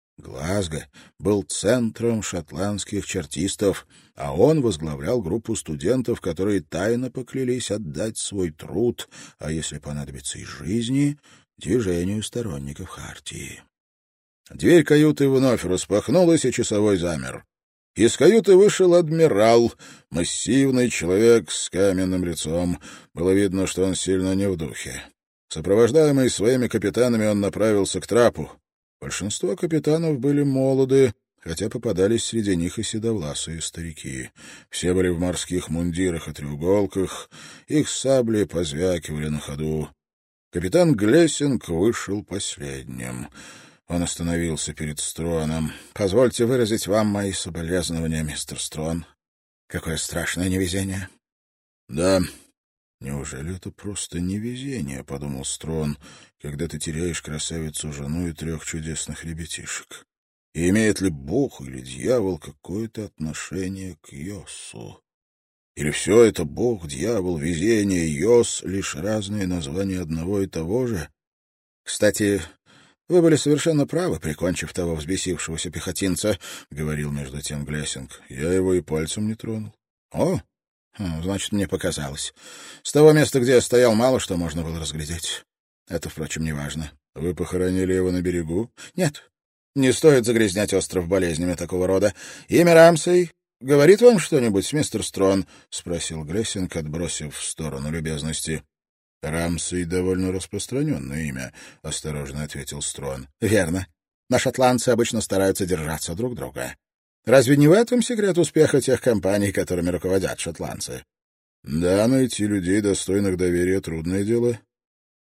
Глазго был центром шотландских чертистов, а он возглавлял группу студентов, которые тайно поклялись отдать свой труд, а если понадобится и жизни, движению сторонников хартии. Дверь каюты вновь распахнулась, и часовой замер. Из каюты вышел адмирал, массивный человек с каменным лицом. Было видно, что он сильно не в духе. Сопровождаемый своими капитанами, он направился к трапу. Большинство капитанов были молоды, хотя попадались среди них и седовласые старики. Все были в морских мундирах и треуголках, их сабли позвякивали на ходу. Капитан Глессинг вышел последним. Он остановился перед Строном. — Позвольте выразить вам мои соболезнования, мистер Строн. Какое страшное невезение. — Да, неужели это просто невезение, — подумал Строн, — когда ты теряешь красавицу-жену и трех чудесных ребятишек. И имеет ли Бог или дьявол какое-то отношение к Йосу? Или все это Бог, дьявол, везение, Йос — лишь разные названия одного и того же? Кстати... «Вы были совершенно правы, прикончив того взбесившегося пехотинца», — говорил между тем Глессинг. «Я его и пальцем не тронул». «О, значит, мне показалось. С того места, где я стоял, мало что можно было разглядеть. Это, впрочем, не важно». «Вы похоронили его на берегу?» «Нет, не стоит загрязнять остров болезнями такого рода. Имя Рамсей говорит вам что-нибудь, мистер Строн?» — спросил Глессинг, отбросив в сторону любезности. «Рамсей — довольно распространенное имя», — осторожно ответил Строн. «Верно. Но шотландцы обычно стараются держаться друг друга. Разве не в этом секрет успеха тех компаний, которыми руководят шотландцы?» «Да, найти людей, достойных доверия, трудное дело.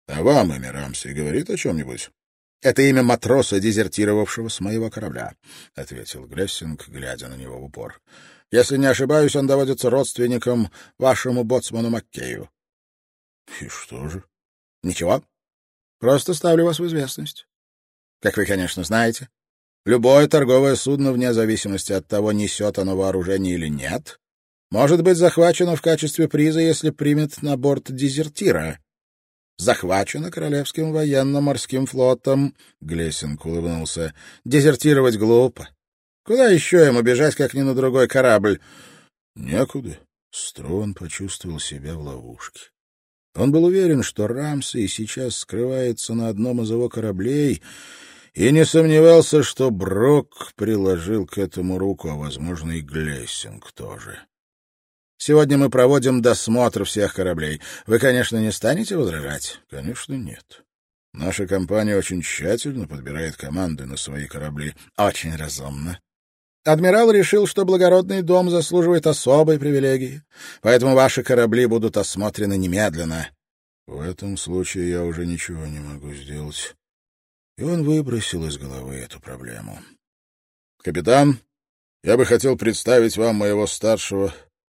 А вам имя Рамси говорит о чем-нибудь? — Это имя матроса, дезертировавшего с моего корабля, — ответил Глессинг, глядя на него в упор. — Если не ошибаюсь, он доводится родственником вашему боцману Маккею. — И что же? — Ничего. Просто ставлю вас в известность. Как вы, конечно, знаете, любое торговое судно, вне зависимости от того, несет оно вооружение или нет, может быть захвачено в качестве приза, если примет на борт дезертира. Захвачено Королевским военно-морским флотом, — Глессинг улыбнулся. Дезертировать глупо. Куда еще ему бежать, как ни на другой корабль? Некуда. Строн почувствовал себя в ловушке. Он был уверен, что Рамси сейчас скрывается на одном из его кораблей, и не сомневался, что Брок приложил к этому руку, а, возможно, и Глессинг тоже. Сегодня мы проводим досмотр всех кораблей. Вы, конечно, не станете возражать? Конечно, нет. Наша компания очень тщательно подбирает команды на свои корабли. Очень разумно. Адмирал решил, что благородный дом заслуживает особой привилегии, поэтому ваши корабли будут осмотрены немедленно. В этом случае я уже ничего не могу сделать. И он выбросил из головы эту проблему. Капитан, я бы хотел представить вам моего старшего...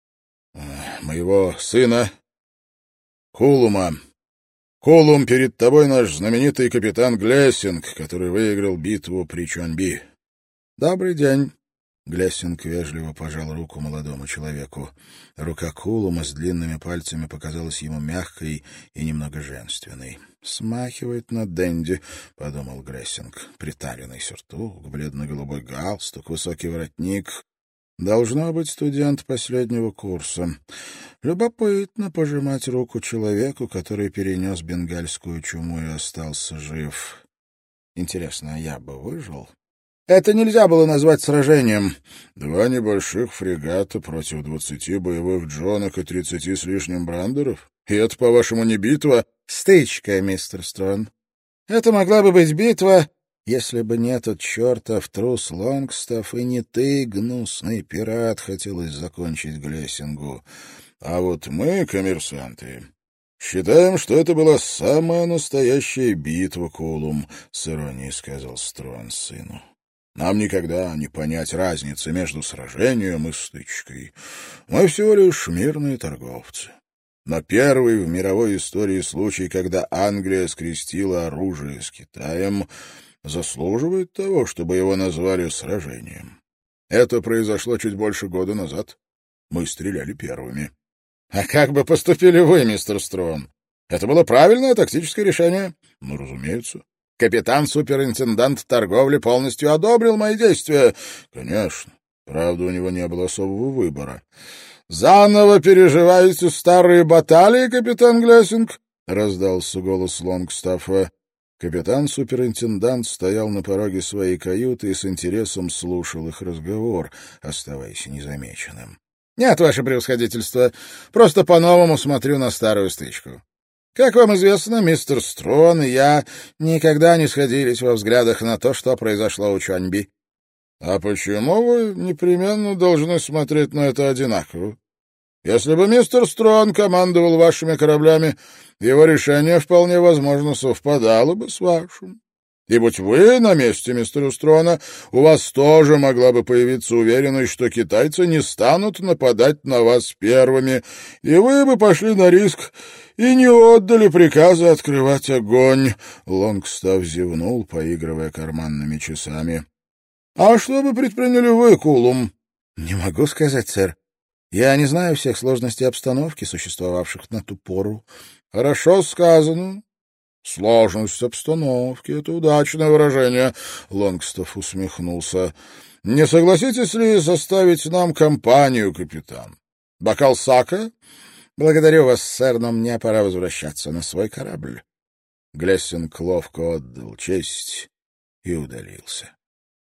моего сына Кулума. Кулум, перед тобой наш знаменитый капитан Глессинг, который выиграл битву при Чуаньби. Добрый день. Глессинг вежливо пожал руку молодому человеку. Рука Кулума с длинными пальцами показалась ему мягкой и немного женственной. «Смахивает на денди», — подумал Глессинг. Приталенный сюртук, бледно-голубой галстук, высокий воротник. Должно быть студент последнего курса. Любопытно пожимать руку человеку, который перенес бенгальскую чуму и остался жив. Интересно, а я бы выжил? Это нельзя было назвать сражением. Два небольших фрегата против двадцати боевых джонок и тридцати с лишним брандеров? И это, по-вашему, не битва? Стычка, мистер Строн. Это могла бы быть битва, если бы не этот чертов трус Лонгстафф и не ты, гнусный пират, хотелось закончить Глессингу. А вот мы, коммерсанты, считаем, что это была самая настоящая битва, Кулум, — с иронией сказал Строн сыну. Нам никогда не понять разницы между сражением и стычкой. Мы всего лишь мирные торговцы. Но первый в мировой истории случай, когда Англия скрестила оружие с Китаем, заслуживает того, чтобы его назвали сражением. Это произошло чуть больше года назад. Мы стреляли первыми. — А как бы поступили вы, мистер Строн? Это было правильное тактическое решение? — Ну, разумеется. Капитан-суперинтендант торговли полностью одобрил мои действия. — Конечно. Правда, у него не было особого выбора. — Заново переживаете старые баталии, капитан Глессинг? — раздался голос Лонгстаффа. Капитан-суперинтендант стоял на пороге своей каюты и с интересом слушал их разговор, оставаясь незамеченным. — Нет, ваше превосходительство, просто по-новому смотрю на старую стычку. Как вам известно, мистер Строн и я никогда не сходились во взглядах на то, что произошло у Чуаньби. — А почему вы непременно должны смотреть на это одинаково? Если бы мистер Строн командовал вашими кораблями, его решение вполне возможно совпадало бы с вашим. И будь вы на месте мистера Строна, у вас тоже могла бы появиться уверенность, что китайцы не станут нападать на вас первыми, и вы бы пошли на риск и не отдали приказа открывать огонь. Лонгстафф зевнул, поигрывая карманными часами. — А что бы предприняли вы, Кулум? — Не могу сказать, сэр. Я не знаю всех сложностей обстановки, существовавших на ту пору. — Хорошо сказано. — Сложность обстановки — это удачное выражение. Лонгстафф усмехнулся. — Не согласитесь ли составить нам компанию, капитан? Бокал саке? — Благодарю вас, сэр, но мне пора возвращаться на свой корабль. Глессинг ловко отдал честь и удалился.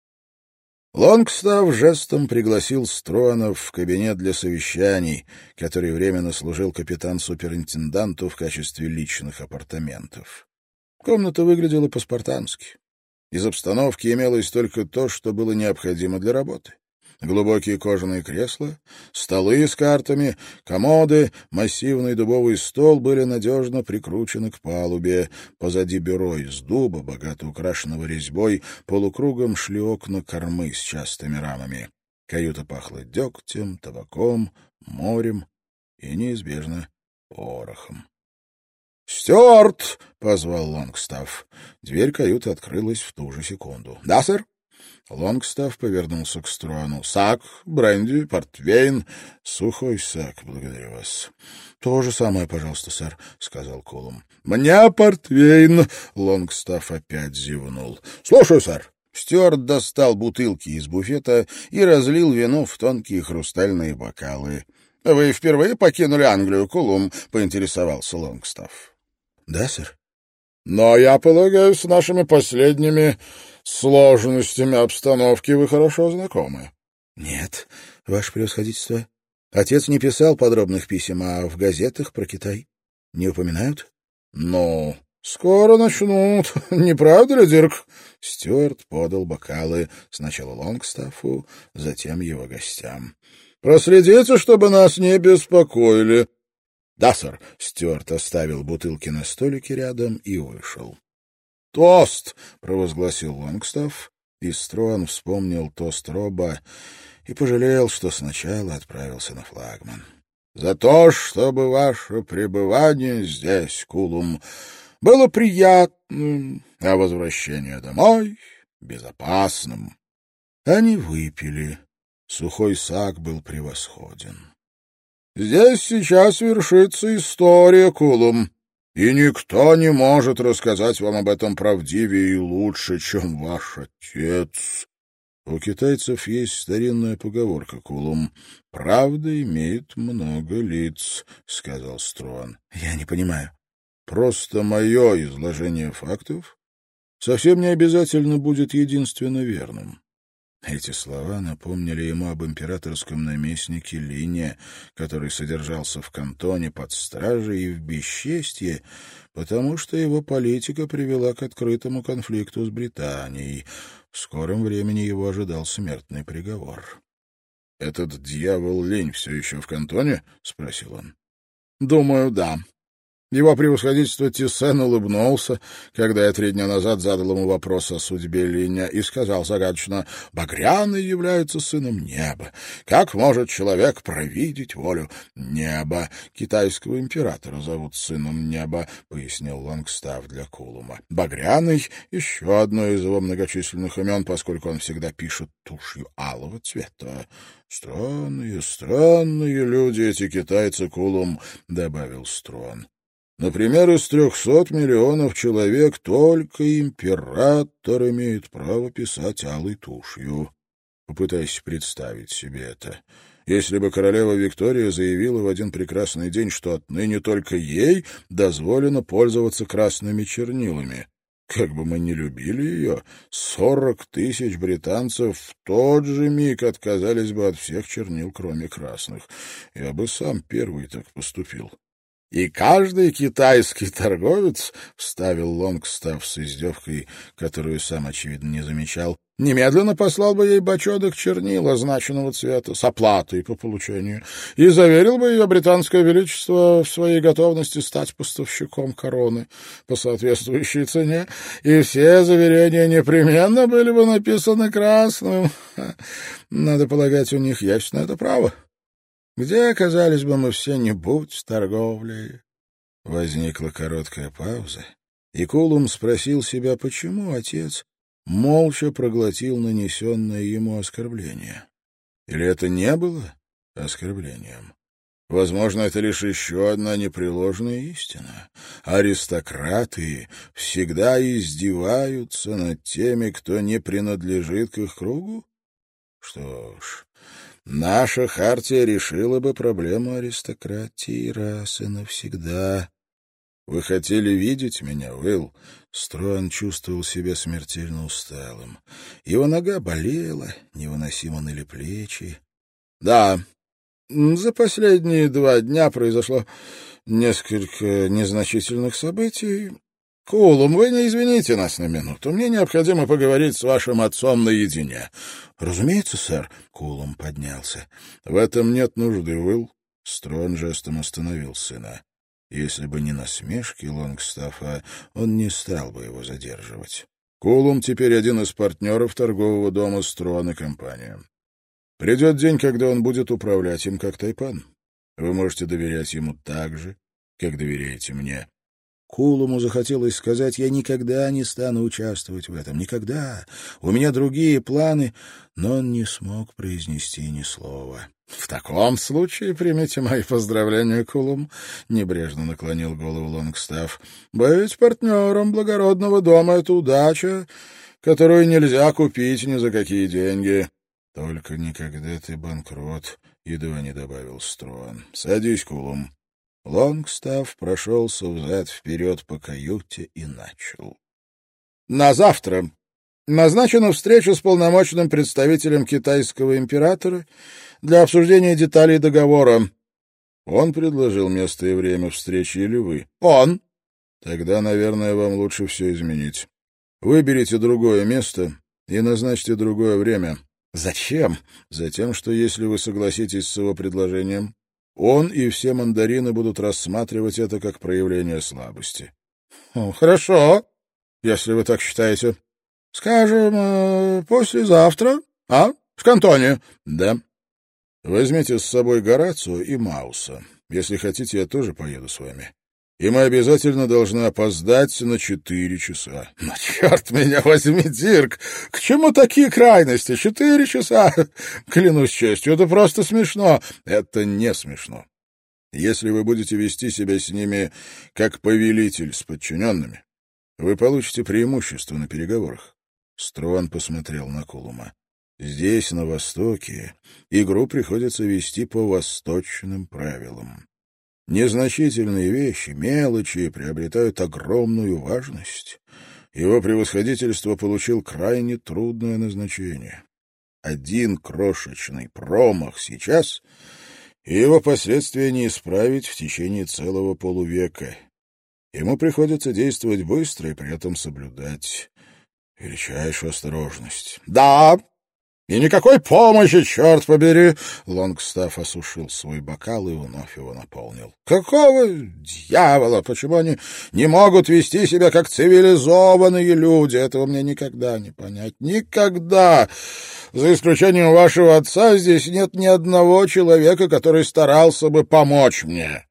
Лонгстафф жестом пригласил Стронов в кабинет для совещаний, который временно служил капитан-суперинтенданту в качестве личных апартаментов. Комната выглядела по-спартански. Из обстановки имелось только то, что было необходимо для работы. Глубокие кожаные кресла, столы с картами, комоды, массивный дубовый стол были надежно прикручены к палубе. Позади бюро из дуба, богато украшенного резьбой, полукругом шли окна кормы с частыми рамами. Каюта пахла дегтем, табаком, морем и неизбежно порохом. «Стюарт!» — позвал Лонгстафф. Дверь каюты открылась в ту же секунду. «Да, сэр?» Лонгстафф повернулся к Струану. «Сак, бренди, портвейн». «Сухой сак, благодарю вас». «То же самое, пожалуйста, сэр», — сказал Колум. «Мне портвейн». Лонгстафф опять зевнул. «Слушаю, сэр». Стюарт достал бутылки из буфета и разлил вино в тонкие хрустальные бокалы. «Вы впервые покинули Англию, Колум?» — поинтересовался Лонгстафф. «Да, сэр». «Но, я полагаю, с нашими последними сложностями обстановки вы хорошо знакомы». «Нет, ваше превосходительство. Отец не писал подробных писем, а в газетах про Китай не упоминают?» «Ну, скоро начнут, не правда ли, Дирк?» Стюарт подал бокалы сначала Лонгстаффу, затем его гостям. «Проследите, чтобы нас не беспокоили». «Да, сэр». Стюарт оставил бутылки на столике рядом и вышел. «Тост!» — провозгласил Лонгстафф, и Струан вспомнил тост Роба и пожалел, что сначала отправился на флагман. «За то, чтобы ваше пребывание здесь, Кулум, было приятным, а возвращение домой — безопасным». Они выпили. Сухой сак был превосходен. «Здесь сейчас вершится история, Кулум, и никто не может рассказать вам об этом правдивее и лучше, чем ваш отец». У китайцев есть старинная поговорка, Кулум. «Правда имеет много лиц», — сказал Струан. «Я не понимаю». «Просто мое изложение фактов совсем не обязательно будет единственно верным». Эти слова напомнили ему об императорском наместнике Лине, который содержался в кантоне под стражей и в бесчестье, потому что его политика привела к открытому конфликту с Британией. В скором времени его ожидал смертный приговор. «Этот дьявол Линь все еще в кантоне?» — спросил он. «Думаю, да». Его превосходительство Тиссен улыбнулся, когда я три дня назад задал ему вопрос о судьбе Линя, и сказал загадочно: «Багряный является сыном неба. Как может человек провидеть волю неба? Китайского императора зовут сыном неба», — пояснил Лонгстафф для Кулума. «Багряный — еще одно из его многочисленных имен, поскольку он всегда пишет тушью алого цвета. Странные, странные люди эти китайцы, Кулум», — добавил Струан. Например, из трехсот миллионов человек только император имеет право писать алой тушью. Попытайся представить себе это. Если бы королева Виктория заявила в один прекрасный день, что отныне только ей дозволено пользоваться красными чернилами, как бы мы ни любили ее, сорок тысяч британцев в тот же миг отказались бы от всех чернил, кроме красных. Я бы сам первый так поступил. «И каждый китайский торговец, — вставил Лонгстафф с издевкой, которую сам, очевидно, не замечал, — немедленно послал бы ей бочонок чернил означенного цвета с оплатой по получению и заверил бы ее британское величество в своей готовности стать поставщиком короны по соответствующей цене, и все заверения непременно были бы написаны красным. Надо полагать, у них есть на это право. Где оказались бы мы все, не будь торговли?» Возникла короткая пауза, и Кулум спросил себя, почему отец молча проглотил нанесенное ему оскорбление. Или это не было оскорблением? Возможно, это лишь еще одна непреложная истина. Аристократы всегда издеваются над теми, кто не принадлежит к их кругу? Что ж... Наша хартия решила бы проблему аристократии раз и навсегда. Вы хотели видеть меня, Уилл? Струан чувствовал себя смертельно усталым. Его нога болела, невыносимо ныли плечи. Да, за последние два дня произошло несколько незначительных событий, Кулум, вы не извините нас на минуту. Мне необходимо поговорить с вашим отцом наедине. — Разумеется, сэр. Кулум поднялся. — В этом нет нужды, Уилл. Строн жестом остановил сына. Если бы не насмешки Лонгстаффа, он не стал бы его задерживать. Кулум теперь один из партнеров торгового дома Строн и компания. Придет день, когда он будет управлять им как Тайпан. Вы можете доверять ему так же, как доверяете мне. Кулуму захотелось сказать: «Я никогда не стану участвовать в этом, никогда. У меня другие планы», но он не смог произнести ни слова. «В таком случае примите мои поздравления, Кулум», — небрежно наклонил голову Лонгстафф. «Быть партнером благородного дома — это удача, которую нельзя купить ни за какие деньги». «Только никогда ты банкрот», — едва не добавил Строн. «Садись, Кулум». Лонгстафф прошелся взад-вперед по каюте и начал. «На завтра назначена встреча с полномочным представителем китайского императора для обсуждения деталей договора». «Он предложил место и время встречи или вы?» «Он». «Тогда, наверное, вам лучше все изменить. Выберите другое место и назначьте другое время». «Зачем?» «Затем, что если вы согласитесь с его предложением, он и все мандарины будут рассматривать это как проявление слабости». «Хорошо, если вы так считаете. Скажем, э, послезавтра, а? В Кантоне?» «Да». «Возьмите с собой Горацио и Мауса. Если хотите, я тоже поеду с вами. И мы обязательно должны опоздать на четыре часа». «Ну, черт меня возьми, Дирк! К чему такие крайности? Четыре часа? Клянусь честью, это просто смешно». «Это не смешно. Если вы будете вести себя с ними как повелитель с подчиненными, вы получите преимущество на переговорах». Строн посмотрел на Кулума. «Здесь, на Востоке, игру приходится вести по восточным правилам. Незначительные вещи, мелочи приобретают огромную важность. Его превосходительство получил крайне трудное назначение. Один крошечный промах сейчас, и его последствия не исправить в течение целого полувека. Ему приходится действовать быстро и при этом соблюдать величайшую осторожность». «Да, и никакой помощи, черт побери!» Лонгстафф осушил свой бокал и вновь его наполнил. «Какого дьявола? Почему они не могут вести себя как цивилизованные люди? Этого мне никогда не понять. Никогда! За исключением вашего отца здесь нет ни одного человека, который старался бы помочь мне.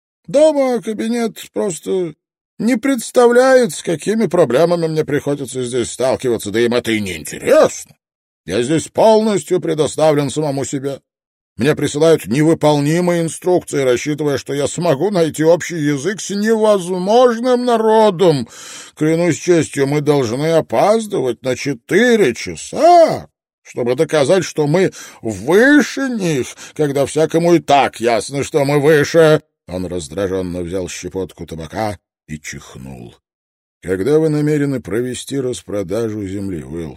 Дома кабинет просто не представляет, с какими проблемами мне приходится здесь сталкиваться, да им это и не интересно. Я здесь полностью предоставлен самому себе. Мне присылают невыполнимые инструкции, рассчитывая, что я смогу найти общий язык с невозможным народом. Клянусь честью, мы должны опаздывать на четыре часа, чтобы доказать, что мы выше них, когда всякому и так ясно, что мы выше». Он раздраженно взял щепотку табака и чихнул. «Когда вы намерены провести распродажу земли, Уилл?»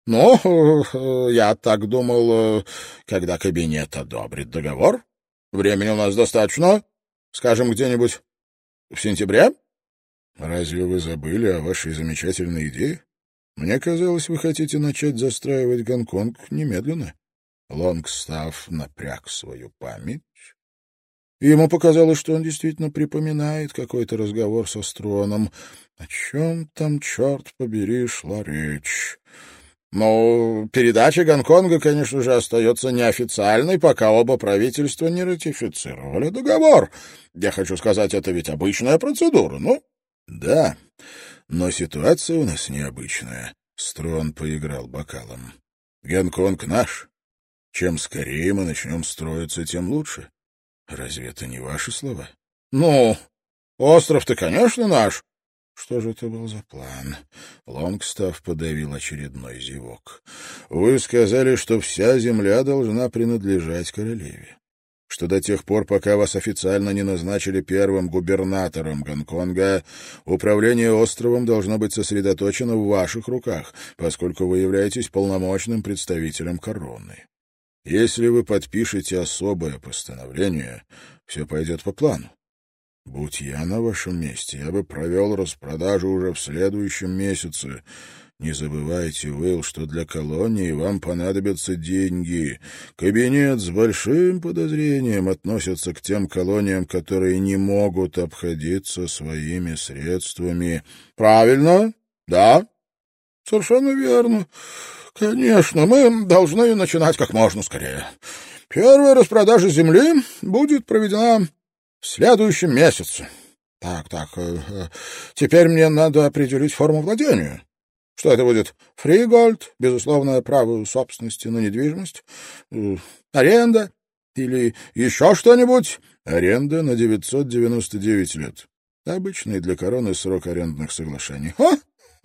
«Ну, я так думал, когда кабинет одобрит договор. Времени у нас достаточно. Скажем, где-нибудь в сентябре». «Разве вы забыли о вашей замечательной идее? Мне казалось, вы хотите начать застраивать Гонконг немедленно». Лонгстафф напряг свою память. Ему показалось, что он действительно припоминает какой-то разговор со Строном. О чем там, черт побери, шла речь? «Ну, передача Гонконга, конечно же, остается неофициальной, пока оба правительства не ратифицировали договор. Я хочу сказать, это ведь обычная процедура, ну?» «Да, но ситуация у нас необычная», — Строн поиграл бокалом. «Гонконг наш. Чем скорее мы начнем строиться, тем лучше. Разве это не ваши слова?» «Ну, остров-то, конечно, наш». «Что же это был за план?» Лонгстафф подавил очередной зевок. «Вы сказали, что вся земля должна принадлежать королеве. Что до тех пор, пока вас официально не назначили первым губернатором Гонконга, управление островом должно быть сосредоточено в ваших руках, поскольку вы являетесь полномочным представителем короны. Если вы подпишете особое постановление, все пойдет по плану. Будь я на вашем месте, я бы провел распродажу уже в следующем месяце. Не забывайте, Уилл, что для колонии вам понадобятся деньги. Кабинет с большим подозрением относится к тем колониям, которые не могут обходиться своими средствами. Правильно? Да? Совершенно верно. Конечно, мы должны начинать как можно скорее. Первая распродажа земли будет проведена в следующем месяце. Так, так, теперь мне надо определить форму владения. Что это будет? Фригольд, безусловное право собственности на недвижимость, э, аренда или еще что-нибудь? Аренда на девятьсот девяносто девять лет. Обычный для короны срок арендных соглашений. Ха!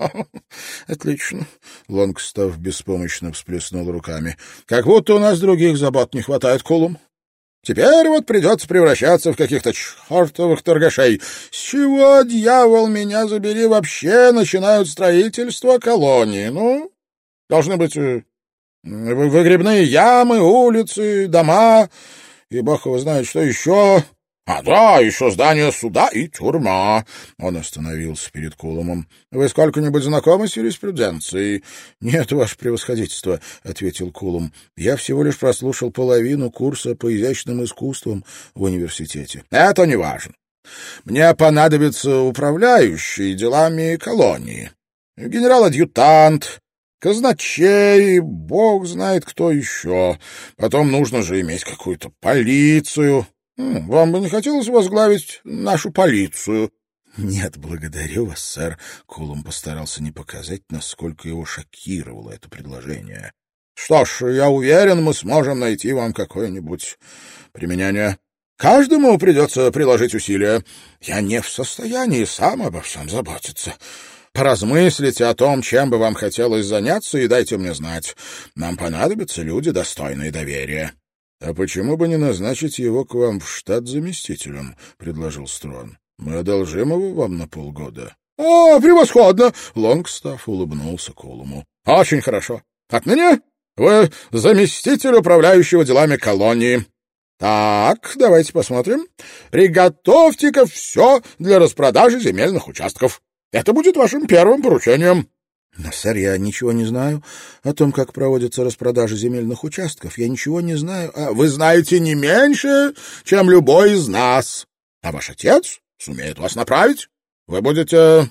Отлично. Лонгстафф беспомощно всплеснул руками. Как будто у нас других забот не хватает, Кулум. Теперь вот придется превращаться в каких-то чертовых торгашей. С чего, дьявол, меня забери, вообще начинают строительство колонии? Ну, должны быть э, выгребные ямы, улицы, дома, и бог его знает, что еще. А, да, еще здание суда и тюрьма. Он остановился перед Кулумом. — Вы сколько-нибудь знакомы с юриспруденцией? — Нет, ваше превосходительство, — ответил Кулум. — Я всего лишь прослушал половину курса по изящным искусствам в университете. — Это не важно. Мне понадобится управляющий делами колонии. Генерал-адъютант, казначей, бог знает кто еще. Потом нужно же иметь какую-то полицию. Вам бы не хотелось возглавить нашу полицию? — Нет, благодарю вас, сэр. Кулум постарался не показать, насколько его шокировало это предложение. — Что ж, я уверен, мы сможем найти вам какое-нибудь применение. Каждому придется приложить усилия. Я не в состоянии сам обо всем заботиться. Поразмыслите о том, чем бы вам хотелось заняться, и дайте мне знать. Нам понадобятся люди, достойные доверия. — А почему бы не назначить его к вам в штат заместителем? — предложил Строн. — Мы одолжим его вам на полгода. — О, превосходно! — Лонгстафф улыбнулся Кулуму. — Очень хорошо. Отныне вы заместитель управляющего делами колонии. Так, давайте посмотрим. Приготовьте-ка все для распродажи земельных участков. Это будет вашим первым поручением. — Но, сэр, я ничего не знаю о том, как проводятся распродажи земельных участков. Я ничего не знаю. А вы знаете не меньше, чем любой из нас. А ваш отец сумеет вас направить. Вы будете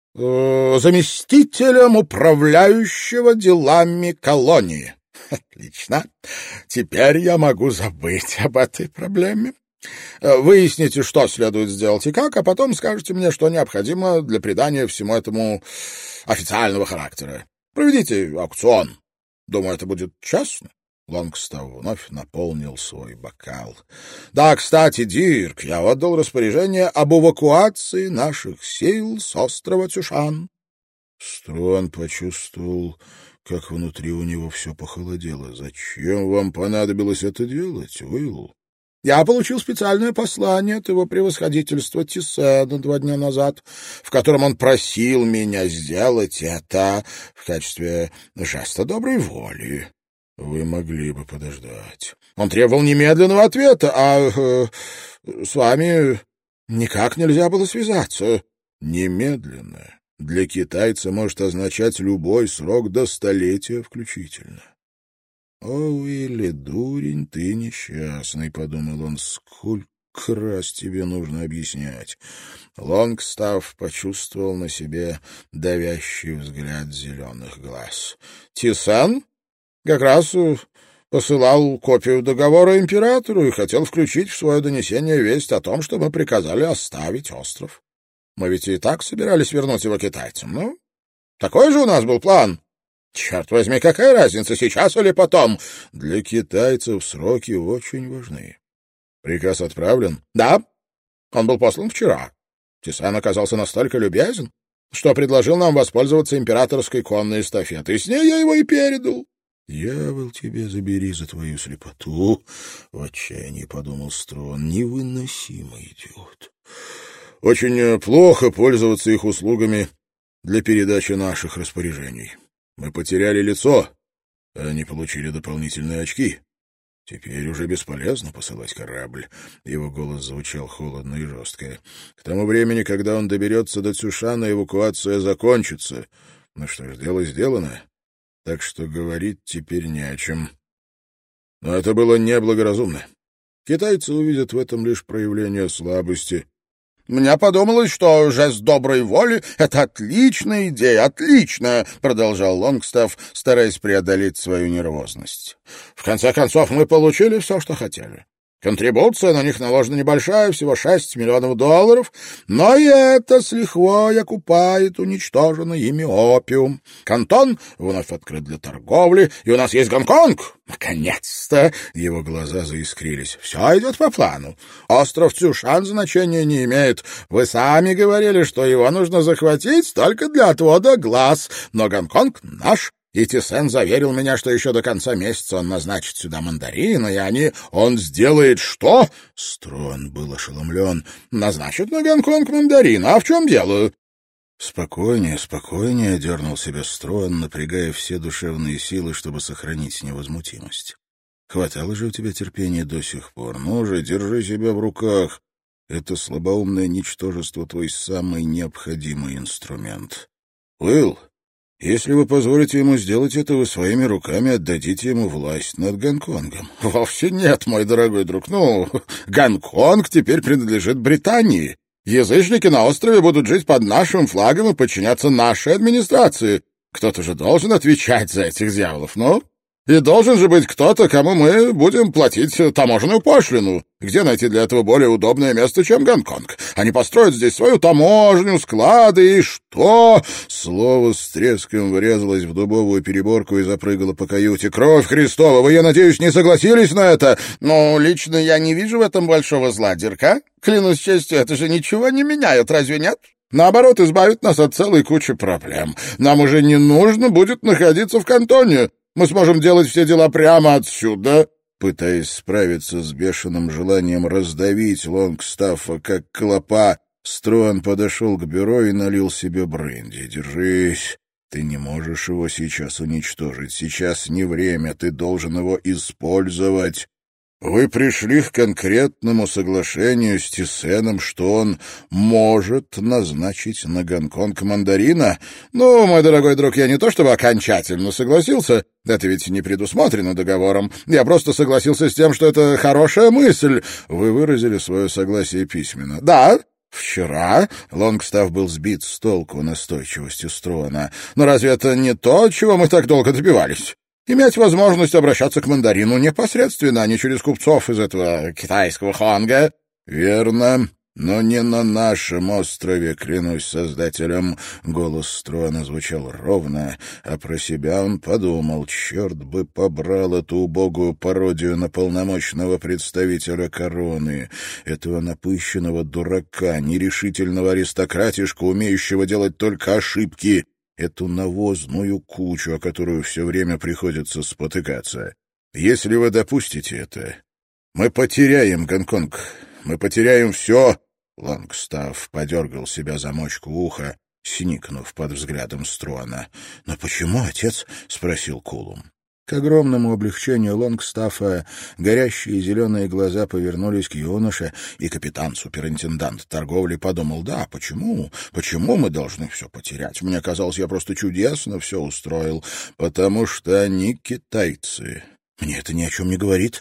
э, заместителем управляющего делами колонии. Отлично. Теперь я могу забыть об этой проблеме. Выясните, что следует сделать и как, а потом скажете мне, что необходимо для придания всему этому официального характера. Проведите аукцион. Думаю, это будет честно. Лонгстафф вновь наполнил свой бокал. Да, кстати, Дирк, я отдал распоряжение об эвакуации наших сил с острова Тюшан. Строн почувствовал, как внутри у него все похолодело. Зачем вам понадобилось это делать, Уилл? Я получил специальное послание от его превосходительства Тисена два дня назад, в котором он просил меня сделать это в качестве жеста доброй воли. Вы могли бы подождать. Он требовал немедленного ответа, а э, с вами никак нельзя было связаться. Немедленно для китайца может означать любой срок до столетия включительно. «О, Уилли, дурень ты несчастный», — подумал он, — «сколько раз тебе нужно объяснять». Лонгстафф почувствовал на себе давящий взгляд зеленых глаз. «Тисен как раз посылал копию договора императору и хотел включить в свое донесение весть о том, что мы приказали оставить остров. Мы ведь и так собирались вернуть его китайцам, ну? Такой же у нас был план». Черт возьми, какая разница, сейчас или потом? Для китайцев сроки очень важны. Приказ отправлен? Да. Он был послан вчера. Тисан оказался настолько любезен, что предложил нам воспользоваться императорской конной эстафетой. С ней я его и передал. «Дьявол, тебе забери за твою слепоту!» — в отчаянии подумал Строн. «Невыносимый идиот. Очень плохо пользоваться их услугами для передачи наших распоряжений. Мы потеряли лицо, а они получили дополнительные очки. Теперь уже бесполезно посылать корабль. Его голос звучал холодно и жестко. К тому времени, когда он доберется до Цюшана, эвакуация закончится. Ну что ж, дело сделано. Так что говорить теперь не о чем. Но это было неблагоразумно. Китайцы увидят в этом лишь проявление слабости. «Мне подумалось, что жест доброй воли — это отличная идея, отличная», — продолжал Лонгстафф, стараясь преодолеть свою нервозность. «В конце концов, мы получили все, что хотели. Контрибуция на них наложена небольшая, всего шесть миллионов долларов, но и это с лихвой окупает уничтоженный ими опиум. Кантон вновь открыт для торговли, и у нас есть Гонконг. Наконец-то!» Его глаза заискрились. «Все идет по плану. Остров Цюшан значения не имеет. Вы сами говорили, что его нужно захватить только для отвода глаз, но Гонконг наш». И Тисен заверил меня, что еще до конца месяца он назначит сюда мандарины, и они... Он сделает что? Строн был ошеломлен. Назначит на Гонконг мандарин. А в чем дело? Спокойнее, спокойнее, — дернул себя Строн, напрягая все душевные силы, чтобы сохранить невозмутимость. Хватало же у тебя терпения до сих пор. Ну же, держи себя в руках. Это слабоумное ничтожество — твой самый необходимый инструмент. Уилл, если вы позволите ему сделать это, вы своими руками отдадите ему власть над Гонконгом. Вовсе нет, мой дорогой друг. Ну, Гонконг теперь принадлежит Британии. Язычники на острове будут жить под нашим флагом и подчиняться нашей администрации. Кто-то же должен отвечать за этих дьяволов, ну? И должен же быть кто-то, кому мы будем платить таможенную пошлину. Где найти для этого более удобное место, чем Гонконг? Они построят здесь свою таможню, склады и что? Слово с треском врезалось в дубовую переборку и запрыгало по каюте. Кровь Христова! Вы, я надеюсь, не согласились на это? Ну, лично я не вижу в этом большого зла, Дирка. Клянусь честью, это же ничего не меняет, разве нет? Наоборот, избавит нас от целой кучи проблем. Нам уже не нужно будет находиться в Кантоне. Мы сможем делать все дела прямо отсюда». Пытаясь справиться с бешеным желанием раздавить Лонгстаффа, как клопа, Строн подошел к бюро и налил себе бренди. «Держись. Ты не можешь его сейчас уничтожить. Сейчас не время. Ты должен его использовать. Вы пришли к конкретному соглашению с Тисеном, что он может назначить на Гонконг мандарина? Ну, мой дорогой друг, я не то чтобы окончательно согласился, это ведь не предусмотрено договором. Я просто согласился с тем, что это хорошая мысль. Вы выразили свое согласие письменно. Да, вчера. Лонгстафф был сбит с толку настойчивостью Строна. Но разве это не то, чего мы так долго добивались? Иметь возможность обращаться к мандарину непосредственно, а не через купцов из этого китайского Хуанга. Верно, но не на нашем острове, клянусь создателем. Голос Строна звучал ровно, а про себя он подумал: черт бы побрал эту убогую пародию на полномочного представителя короны, этого напыщенного дурака, нерешительного аристократишку, умеющего делать только ошибки, эту навозную кучу, о которую все время приходится спотыкаться. Если вы допустите это, мы потеряем Гонконг, мы потеряем все. Лонгстафф подергал себя за мочку уха, сникнув под взглядом Строна. — Но почему, отец? — спросил Кулум. К огромному облегчению Лонгстаффа горящие зеленые глаза повернулись к юноше, и капитан-суперинтендант торговли подумал: да, почему? Почему мы должны все потерять? Мне казалось, я просто чудесно все устроил, потому что они китайцы. Мне это ни о чем не говорит.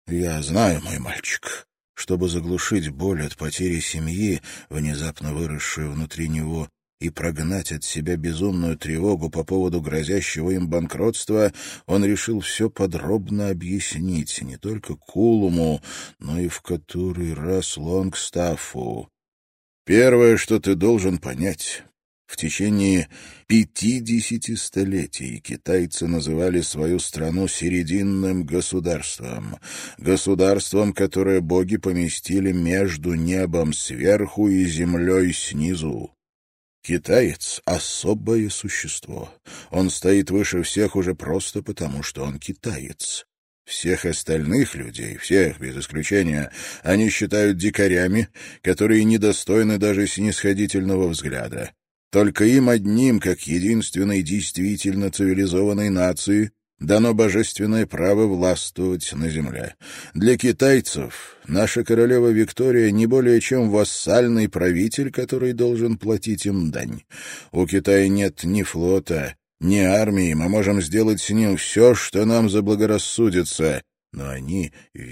Я знаю, мой мальчик. Чтобы заглушить боль от потери семьи, внезапно выросшую внутри него, и прогнать от себя безумную тревогу по поводу грозящего им банкротства, он решил все подробно объяснить не только Кулуму, но и в который раз Лонгстаффу. Первое, что ты должен понять: в течение пятидесяти столетий китайцы называли свою страну серединным государством, государством, которое боги поместили между небом сверху и землей снизу. Китаец — особое существо. Он стоит выше всех уже просто потому, что он китаец. Всех остальных людей, всех без исключения, они считают дикарями, которые недостойны даже снисходительного взгляда. Только им одним, как единственной действительно цивилизованной нации, дано божественное право властвовать на земле. Для китайцев наша королева Виктория не более чем вассальный правитель, который должен платить им дань. У Китая нет ни флота, ни армии, мы можем сделать с ним все, что нам заблагорассудится, но они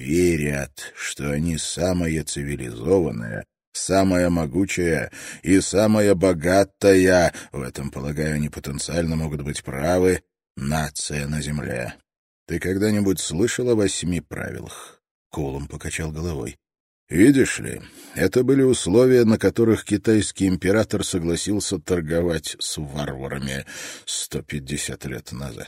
верят, что они самая цивилизованная, самая могучая и самая богатая, в этом, полагаю, они потенциально могут быть правы, нация на земле. Ты когда-нибудь слышал о восьми правилах? Колум покачал головой. Видишь ли, это были условия, на которых китайский император согласился торговать с варварами сто пятьдесят лет назад.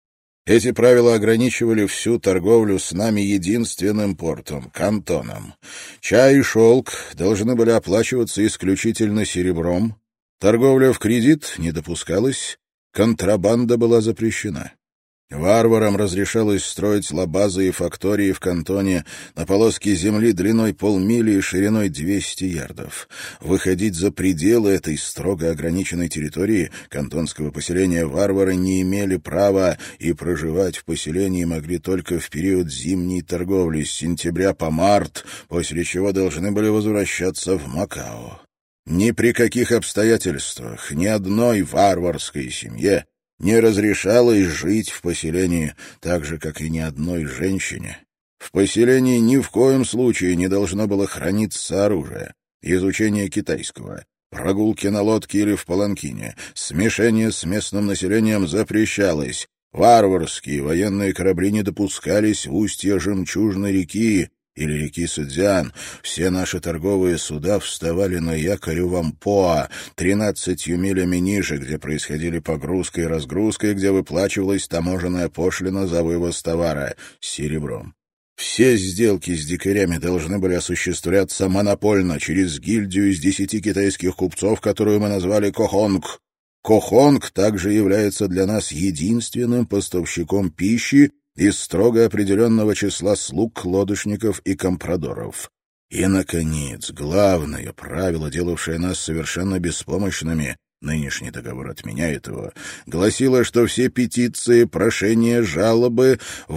Эти правила ограничивали всю торговлю с нами единственным портом — Кантоном. Чай и шелк должны были оплачиваться исключительно серебром, торговля в кредит не допускалась, контрабанда была запрещена. Варварам разрешалось строить лабазы и фактории в Кантоне на полоске земли длиной полмили и шириной двести ярдов. Выходить за пределы этой строго ограниченной территории кантонского поселения варвары не имели права, и проживать в поселении могли только в период зимней торговли с сентября по март, после чего должны были возвращаться в Макао. Ни при каких обстоятельствах ни одной варварской семье не разрешалось жить в поселении, так же, как и ни одной женщине. В поселении ни в коем случае не должно было храниться оружие, изучение китайского, прогулки на лодке или в паланкине, смешение с местным населением запрещалось, варварские военные корабли не допускались в устье Жемчужной реки или реки Судзян. Все наши торговые суда вставали на якорь у Вампоа, тринадцатью милями ниже, где происходили погрузка и разгрузка, и где выплачивалась таможенная пошлина за вывоз товара с серебром. Все сделки с дикарями должны были осуществляться монопольно через гильдию из десяти китайских купцов, которую мы назвали Кохонг. Кохонг также является для нас единственным поставщиком пищи из строго определенного числа слуг, лодочников и компрадоров. И, наконец, главное правило, делавшее нас совершенно беспомощными, нынешний договор отменяет его, гласило, что все петиции, прошения, жалобы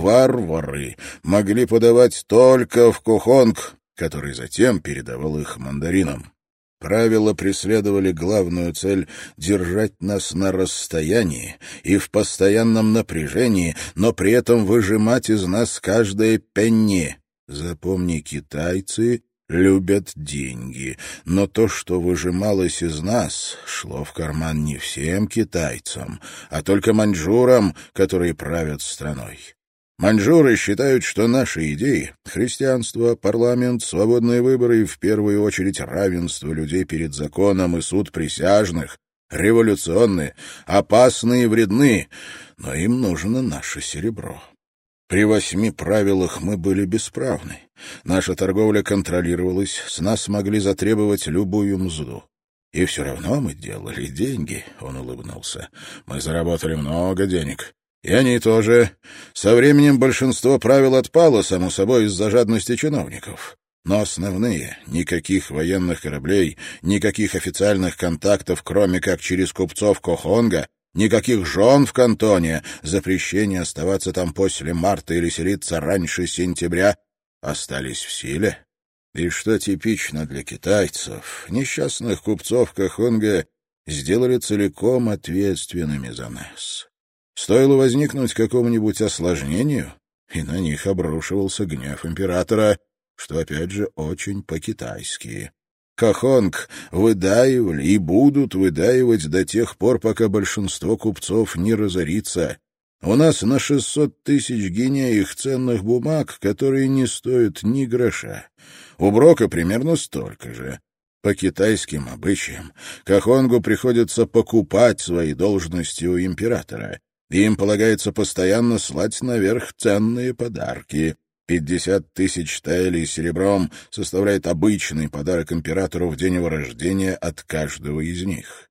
варвары могли подавать только в Кохонг, который затем передавал их мандаринам. Правила преследовали главную цель — держать нас на расстоянии и в постоянном напряжении, но при этом выжимать из нас каждое пенни. Запомни, китайцы любят деньги, но то, что выжималось из нас, шло в карман не всем китайцам, а только маньчжурам, которые правят страной. Маньчжуры считают, что наши идеи — христианство, парламент, свободные выборы и, в первую очередь, равенство людей перед законом и суд присяжных — революционны, опасны и вредны, но им нужно наше серебро. При восьми правилах мы были бесправны. Наша торговля контролировалась, с нас могли затребовать любую мзду. И все равно мы делали деньги, — он улыбнулся. Мы заработали много денег. И они тоже. Со временем большинство правил отпало, само собой, из-за жадности чиновников. Но основные — никаких военных кораблей, никаких официальных контактов, кроме как через купцов Кохонга, никаких жен в Кантоне, запрещение оставаться там после марта или селиться раньше сентября — остались в силе. И что типично для китайцев, несчастных купцов Кохонга сделали целиком ответственными за нас. Стоило возникнуть какому-нибудь осложнению, и на них обрушивался гнев императора, что, опять же, очень по-китайски. Кохонг выдаивали и будут выдаивать до тех пор, пока большинство купцов не разорится. У нас на шестьсот тысяч гинеях ценных бумаг, которые не стоят ни гроша. У Брока примерно столько же. По китайским обычаям Кохонгу приходится покупать свои должности у императора. Им полагается постоянно слать наверх ценные подарки. Пятьдесят тысяч таэлей серебром составляет обычный подарок императору в день его рождения от каждого из них.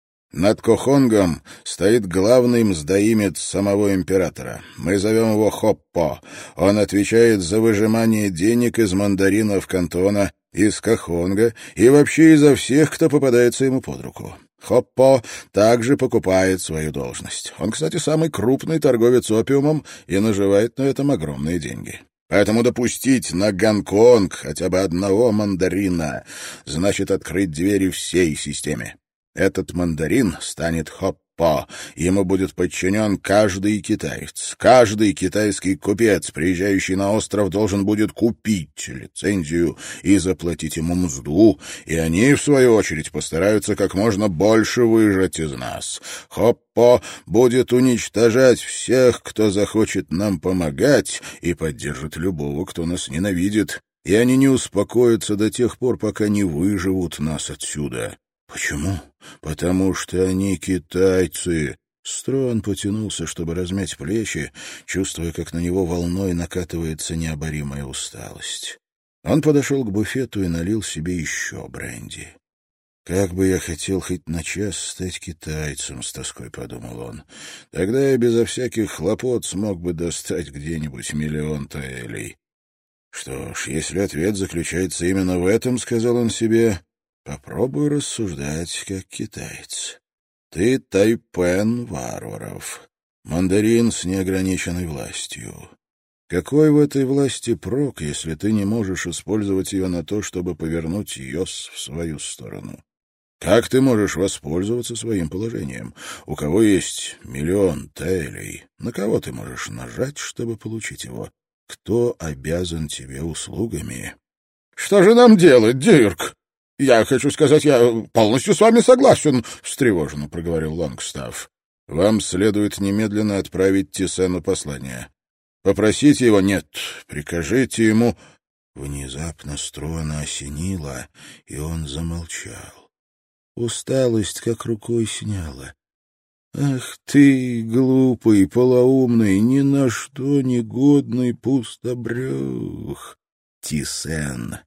Над Кохонгом стоит главный мздоимец самого императора. Мы зовем его Хоппо. Он отвечает за выжимание денег из мандаринов Кантона, из Кохонга и вообще изо всех, кто попадается ему под руку. Хоппо также покупает свою должность. Он, кстати, самый крупный торговец опиумом и наживает на этом огромные деньги. Поэтому допустить на Гонконг хотя бы одного мандарина значит открыть двери всей системе. Этот мандарин станет Хоппо. Ему будет подчинен каждый китаец. Каждый китайский купец, приезжающий на остров, должен будет купить лицензию и заплатить ему мзду, и они, в свою очередь, постараются как можно больше выжать из нас. Хоппо будет уничтожать всех, кто захочет нам помогать, и поддержит любого, кто нас ненавидит, и они не успокоятся до тех пор, пока не выживут нас отсюда. Почему? Потому что они китайцы. Строн потянулся, чтобы размять плечи, чувствуя, как на него волной накатывается необоримая усталость. Он подошел к буфету и налил себе еще бренди. «Как бы я хотел хоть на час стать китайцем», — с тоской подумал он. «Тогда я безо всяких хлопот смог бы достать где-нибудь миллион таэлей». «Что ж, если ответ заключается именно в этом, — сказал он себе, — попробуй рассуждать как китаец. Ты тайпен варваров, мандарин с неограниченной властью. Какой в этой власти прок, если ты не можешь использовать ее на то, чтобы повернуть Йос в свою сторону? Как ты можешь воспользоваться своим положением? У кого есть миллион таэлей, на кого ты можешь нажать, чтобы получить его? Кто обязан тебе услугами?» «Что же нам делать, Дирк? Я хочу сказать, я полностью с вами согласен», — встревоженно проговорил Лонгстафф. «Вам следует немедленно отправить Тисену послание. Попросите его, нет, прикажите ему...» Внезапно Строна осенило, и он замолчал. Усталость как рукой сняла. «Ах ты, глупый, полоумный, ни на что негодный пустобрех! Тисен,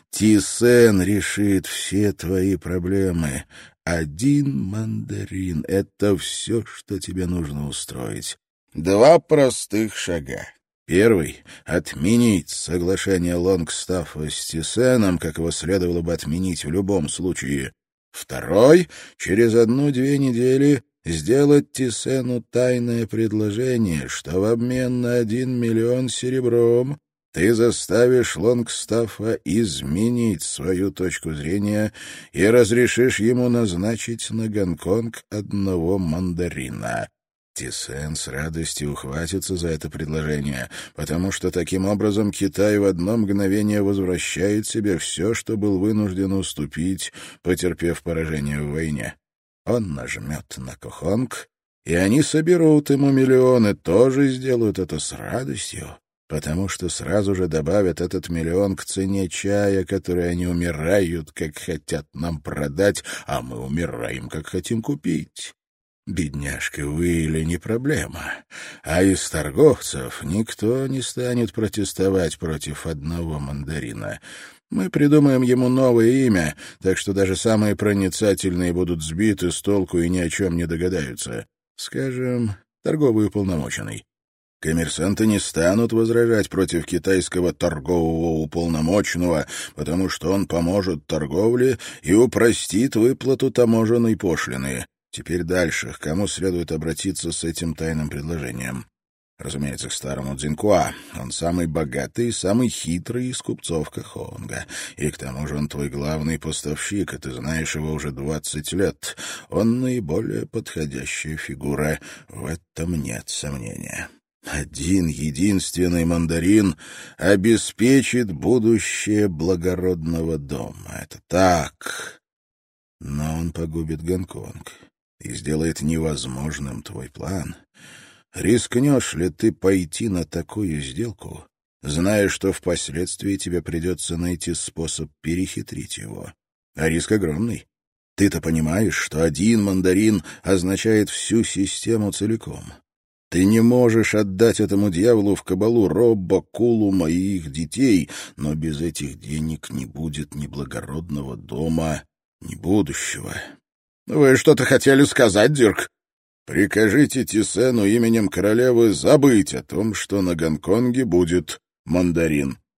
Тисен решит все твои проблемы. Один мандарин — это все, что тебе нужно устроить. Два простых шага. Первый — отменить соглашение Лонгстаффа с Тисеном, как его следовало бы отменить в любом случае. Второй — через одну-две недели сделать Тисену тайное предложение, что в обмен на один миллион серебром ты заставишь Лонгстаффа изменить свою точку зрения и разрешишь ему назначить на Гонконг одного мандарина. Тисен с радостью ухватится за это предложение, потому что таким образом Китай в одно мгновение возвращает себе все, что был вынужден уступить, потерпев поражение в войне. Он нажмет на Кохонг, и они соберут ему миллионы, тоже сделают это с радостью, потому что сразу же добавят этот миллион к цене чая, который они умирают, как хотят нам продать, а мы умираем, как хотим купить. Бедняжка Уилли не проблема, а из торговцев никто не станет протестовать против одного мандарина. Мы придумаем ему новое имя, так что даже самые проницательные будут сбиты с толку и ни о чем не догадаются. Скажем, торговый уполномоченный. Коммерсанты не станут возражать против китайского торгового уполномоченного, потому что он поможет торговле и упростит выплату таможенной пошлины. Теперь дальше. К кому следует обратиться с этим тайным предложением? Разумеется, к старому Цзиньхуа. Он самый богатый и самый хитрый из купцов Кохонга. И к тому же он твой главный поставщик, и ты знаешь его уже двадцать лет. Он наиболее подходящая фигура. В этом нет сомнения. Один единственный мандарин обеспечит будущее благородного дома. Это так. Но он погубит Гонконг и сделает невозможным твой план. Рискнешь ли ты пойти на такую сделку, зная, что впоследствии тебе придется найти способ перехитрить его? А риск огромный. Ты-то понимаешь, что один мандарин означает всю систему целиком. Ты не можешь отдать этому дьяволу в кабалу Робба, Кулума и их детей, но без этих денег не будет ни благородного дома, ни будущего. — Вы что-то хотели сказать, Дирк? — Прикажите Тисену именем королевы забыть о том, что на Гонконге будет мандарин.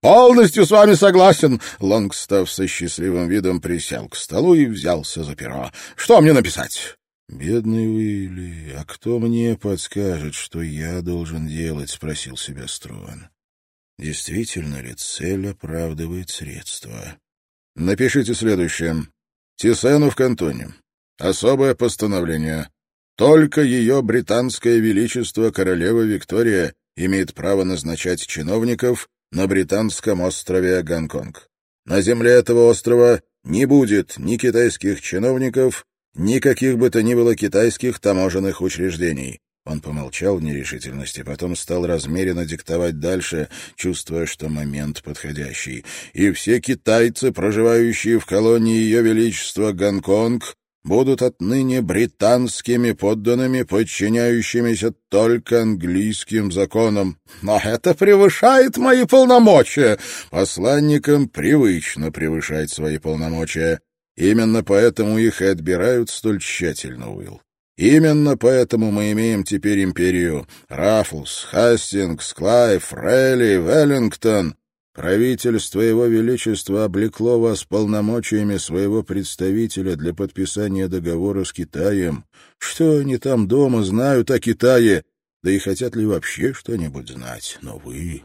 Полностью с вами согласен. Лонгстафф со счастливым видом присел к столу и взялся за перо. Что мне написать? «Бедный Уилли, а кто мне подскажет, что я должен делать?» — спросил себя Струан. «Действительно ли цель оправдывает средства?» «Напишите следующее. Тисену в кантоне. Особое постановление. Только ее британское величество королева Виктория имеет право назначать чиновников на британском острове Гонконг. На земле этого острова не будет ни китайских чиновников, ни каких бы то ни было китайских таможенных учреждений». Он помолчал в нерешительности, потом стал размеренно диктовать дальше, чувствуя, что момент подходящий. «И все китайцы, проживающие в колонии Ее Величества Гонконг, будут отныне британскими подданными, подчиняющимися только английским законам». «Но это превышает мои полномочия!» «Посланникам привычно превышать свои полномочия. Именно поэтому их и отбирают столь тщательно, Уилл. Именно поэтому мы имеем теперь империю. Раффлс, Хастингс, Клайв, Рейли, Веллингтон. Правительство Его Величества облекло вас полномочиями своего представителя для подписания договора с Китаем. Что они там дома знают о Китае? Да и хотят ли вообще что-нибудь знать? Но вы,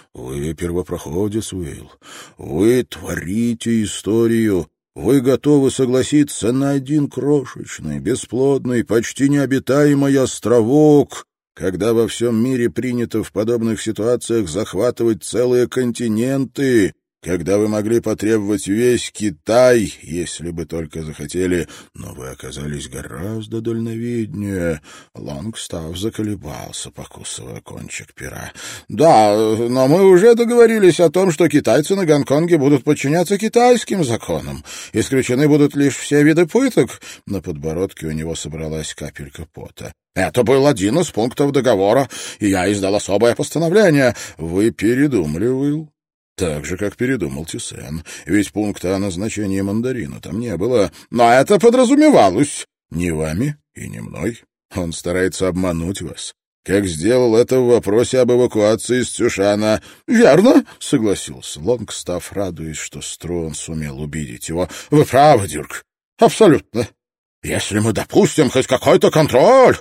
вы первопроходец, Уилл. Вы творите историю. Вы готовы согласиться на один крошечный, бесплодный, почти необитаемый островок, когда во всем мире принято в подобных ситуациях захватывать целые континенты, когда вы могли потребовать весь Китай, если бы только захотели, но вы оказались гораздо дальновиднее». Лонгстафф заколебался, покусывая кончик пера. «Да, но мы уже договорились о том, что китайцы на Гонконге будут подчиняться китайским законам. Исключены будут лишь все виды пыток». На подбородке у него собралась капелька пота. «Это был один из пунктов договора, и я издал особое постановление». «Вы передумали, Уилл?» Так же, как передумал Тисен. Ведь пункта о назначении мандарина там не было. Но это подразумевалось. Не вами и не мной. Он старается обмануть вас. Как сделал это в вопросе об эвакуации из Цюшана. «Верно», — согласился Лонгстафф, радуясь, что Струан сумел убедить его. «Вы правы, Дирк. Абсолютно. Если мы допустим хоть какой-то контроль...»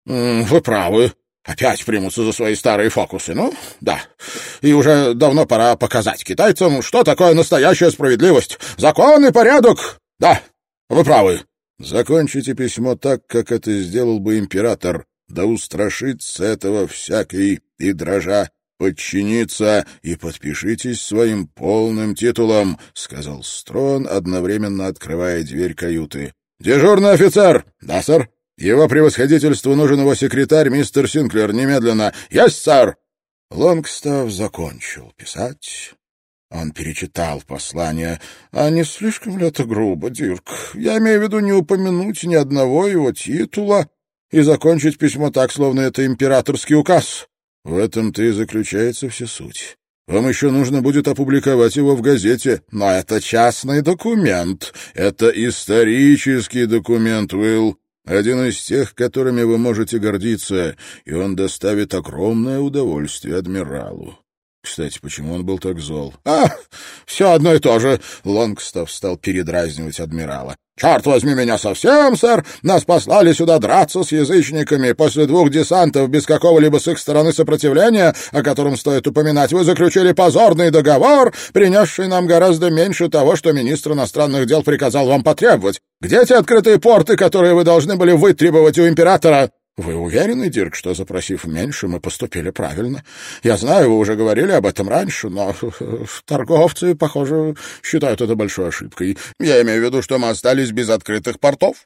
«Вы правы. Опять примутся за свои старые фокусы. Ну, да. И уже давно пора показать китайцам, что такое настоящая справедливость. Закон и порядок. Да, вы правы». «Закончите письмо так, как это сделал бы император. Да устрашится этого всякий и дрожа подчиниться, и подпишитесь своим полным титулом», — сказал Строн, одновременно открывая дверь каюты. «Дежурный офицер!» «Да, сэр». «Его превосходительству нужен его секретарь, мистер Синклер, немедленно». «Есть, сэр!» Лонгстафф закончил писать. Он перечитал послание. «А не слишком ли это грубо, Дирк? Я имею в виду не упомянуть ни одного его титула и закончить письмо так, словно это императорский указ». «В этом-то и заключается вся суть. Вам еще нужно будет опубликовать его в газете». «Но это частный документ. Это исторический документ, Уилл. Один из тех, которыми вы можете гордиться, и он доставит огромное удовольствие адмиралу». Кстати, почему он был так зол? «А, все одно и то же!» Лонгстафф стал передразнивать адмирала. «Черт возьми меня совсем, сэр! Нас послали сюда драться с язычниками. После двух десантов без какого-либо с их стороны сопротивления, о котором стоит упоминать, вы заключили позорный договор, принесший нам гораздо меньше того, что министр иностранных дел приказал вам потребовать. Где те открытые порты, которые вы должны были вытребовать у императора?» «Вы уверены, Дирк, что, запросив меньше, мы поступили правильно? Я знаю, вы уже говорили об этом раньше, но торговцы, похоже, считают это большой ошибкой. Я имею в виду, что мы остались без открытых портов».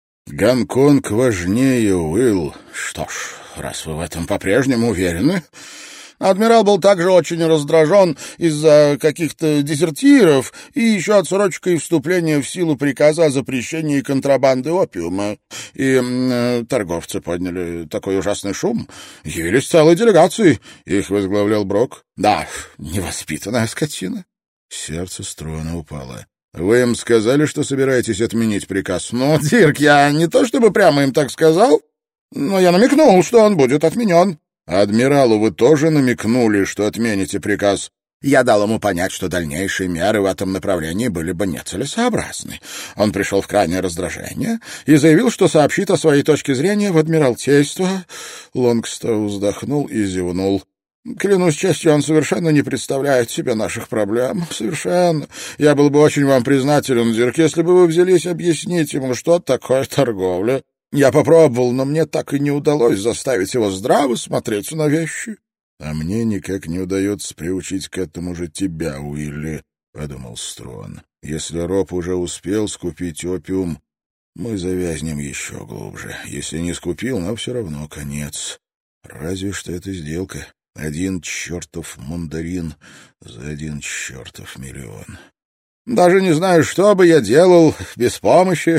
«Гонконг важнее, Уилл. Что ж, раз вы в этом по-прежнему уверены...» Адмирал был также очень раздражен из-за каких-то дезертиров и еще отсрочкой вступления в силу приказа о запрещении контрабанды опиума. И э, торговцы подняли такой ужасный шум. Явились целой делегацией. Их возглавлял Брок. Да, невоспитанная скотина. Сердце Строна упало. «Вы им сказали, что собираетесь отменить приказ?» «Ну, Дирк, я не то чтобы прямо им так сказал, но я намекнул, что он будет отменен». «Адмиралу вы тоже намекнули, что отмените приказ?» Я дал ему понять, что дальнейшие меры в этом направлении были бы нецелесообразны. Он пришел в крайнее раздражение и заявил, что сообщит о своей точке зрения в Адмиралтейство. Лонгстоу вздохнул и зевнул. Клянусь честью, он совершенно не представляет себе наших проблем. Совершенно. Я был бы очень вам признателен, Дирк, если бы вы взялись объяснить ему, что такое торговля. Я попробовал, но мне так и не удалось заставить его здраво смотреть на вещи. — А мне никак не удается приучить к этому же тебя, Уилли, — подумал Строн. — Если Роб уже успел скупить опиум, мы завязнем еще глубже. Если не скупил, нам все равно конец. Разве что это сделка. Один чертов мандарин за один чертов миллион. Даже не знаю, что бы я делал без помощи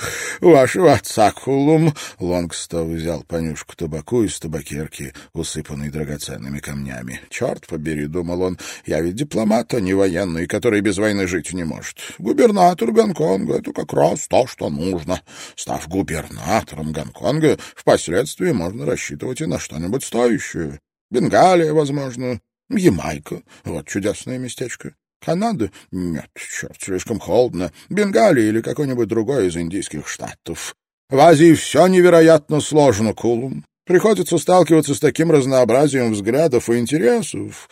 вашего отца, Кулум. Лонгстоу взял понюшку табаку из табакерки, усыпанной драгоценными камнями. Черт побери, думал он, я ведь дипломат, а не военный, который без войны жить не может. Губернатор Гонконга — это как раз то, что нужно. Став губернатором Гонконга, впоследствии можно рассчитывать и на что-нибудь стоящее. Бенгалия, возможно, Ямайка — вот чудесное местечко. Канада? Нет, черт, слишком холодно. Бенгалия или какой-нибудь другой из индийских штатов. В Азии все невероятно сложно, Кулум. Приходится сталкиваться с таким разнообразием взглядов и интересов.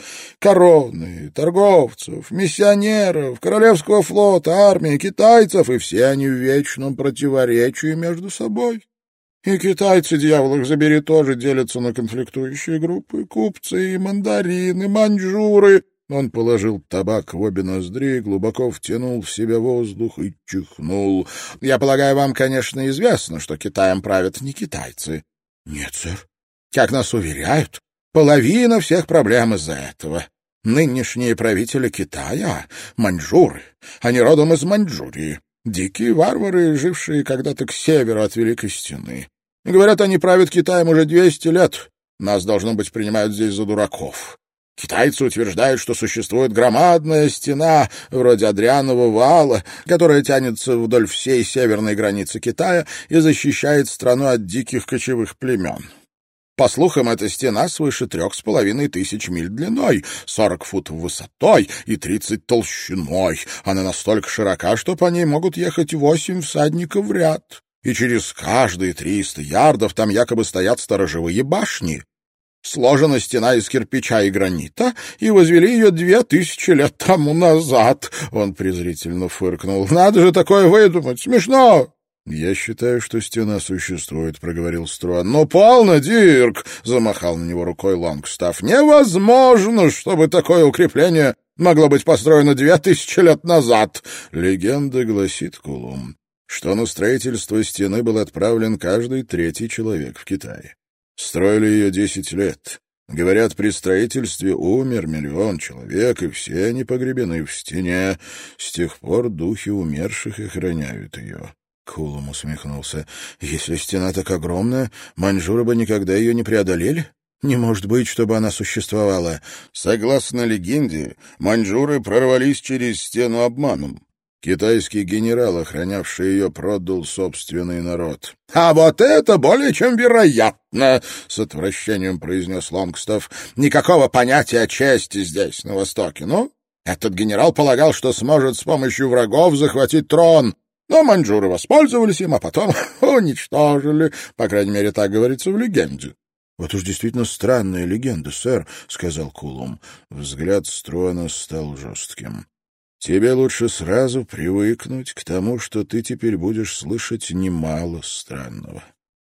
Короны, торговцев, миссионеров, королевского флота, армии, китайцев, и все они в вечном противоречии между собой. И китайцы, дьявол их забери, тоже делятся на конфликтующие группы. Купцы, мандарины, маньчжуры. Он положил табак в обе ноздри, глубоко втянул в себя воздух и чихнул. — Я полагаю, вам, конечно, известно, что Китаем правят не китайцы. — Нет, сэр. Как нас уверяют, половина всех проблем из-за этого. Нынешние правители Китая — маньчжуры. Они родом из Маньчжурии. Дикие варвары, жившие когда-то к северу от Великой Стены. Говорят, они правят Китаем уже двести лет. Нас, должно быть, принимают здесь за дураков. Китайцы утверждают, что существует громадная стена, вроде Адрианова вала, которая тянется вдоль всей северной границы Китая и защищает страну от диких кочевых племен. По слухам, эта стена свыше трех с половиной тысяч миль длиной, сорок футов высотой и тридцать толщиной. Она настолько широка, что по ней могут ехать восемь всадников в ряд. И через каждые триста ярдов там якобы стоят сторожевые башни. Сложена стена из кирпича и гранита, и возвели ее две тысячи лет тому назад. Он презрительно фыркнул. Надо же такое выдумать. Смешно. «Я считаю, что стена существует», — проговорил Струан. «Ну, полно, Дирк!» — замахал на него рукой Лонгстафф. «Невозможно, чтобы такое укрепление могло быть построено две тысячи лет назад!» Легенда гласит, Кулум, что на строительство стены был отправлен каждый третий человек в Китае. Строили ее десять лет. Говорят, при строительстве умер миллион человек, и все они погребены в стене. С тех пор духи умерших охраняют ее. Кулум усмехнулся. «Если стена так огромная, маньчжуры бы никогда ее не преодолели? Не может быть, чтобы она существовала». Согласно легенде, маньчжуры прорвались через стену обманом. Китайский генерал, охранявший ее, продал собственный народ. — А вот это более чем вероятно, — с отвращением произнес Лонгстафф. — Никакого понятия о чести здесь, на Востоке. Ну, этот генерал полагал, что сможет с помощью врагов захватить трон. Но маньчжуры воспользовались им, а потом уничтожили. По крайней мере, так говорится в легенде. — Вот уж действительно странная легенда, сэр, — сказал Кулум. Взгляд Струана стал жестким. — Тебе лучше сразу привыкнуть к тому, что ты теперь будешь слышать немало странного.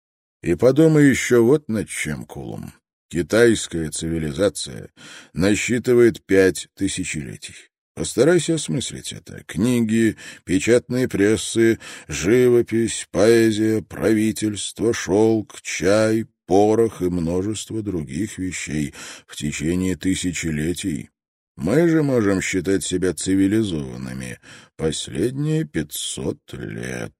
И подумай еще вот над чем, Кулум. Китайская цивилизация насчитывает пять тысячелетий. Постарайся осмыслить это. Книги, печатные прессы, живопись, поэзия, правительство, шелк, чай, порох и множество других вещей в течение тысячелетий. Мы же можем считать себя цивилизованными последние пятьсот лет.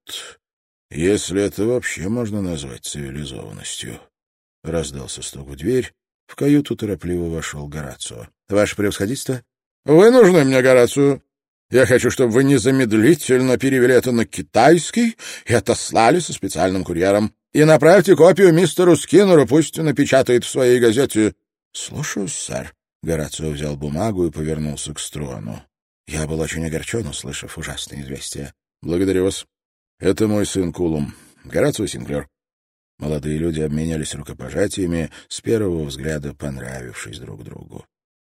Если это вообще можно назвать цивилизованностью. Раздался стук в дверь. В каюту торопливо вошел Горацио. — Ваше превосходительство? — Вы нужны мне, Горацио. Я хочу, чтобы вы незамедлительно перевели это на китайский и отослали со специальным курьером. И направьте копию мистеру Скиннеру, пусть напечатает в своей газете. — Слушаюсь, сэр. Горацио взял бумагу и повернулся к Струану. «Я был очень огорчен, услышав ужасное известие». «Благодарю вас. Это мой сын Кулум, Горацио Синклер». Молодые люди обменялись рукопожатиями, с первого взгляда понравившись друг другу.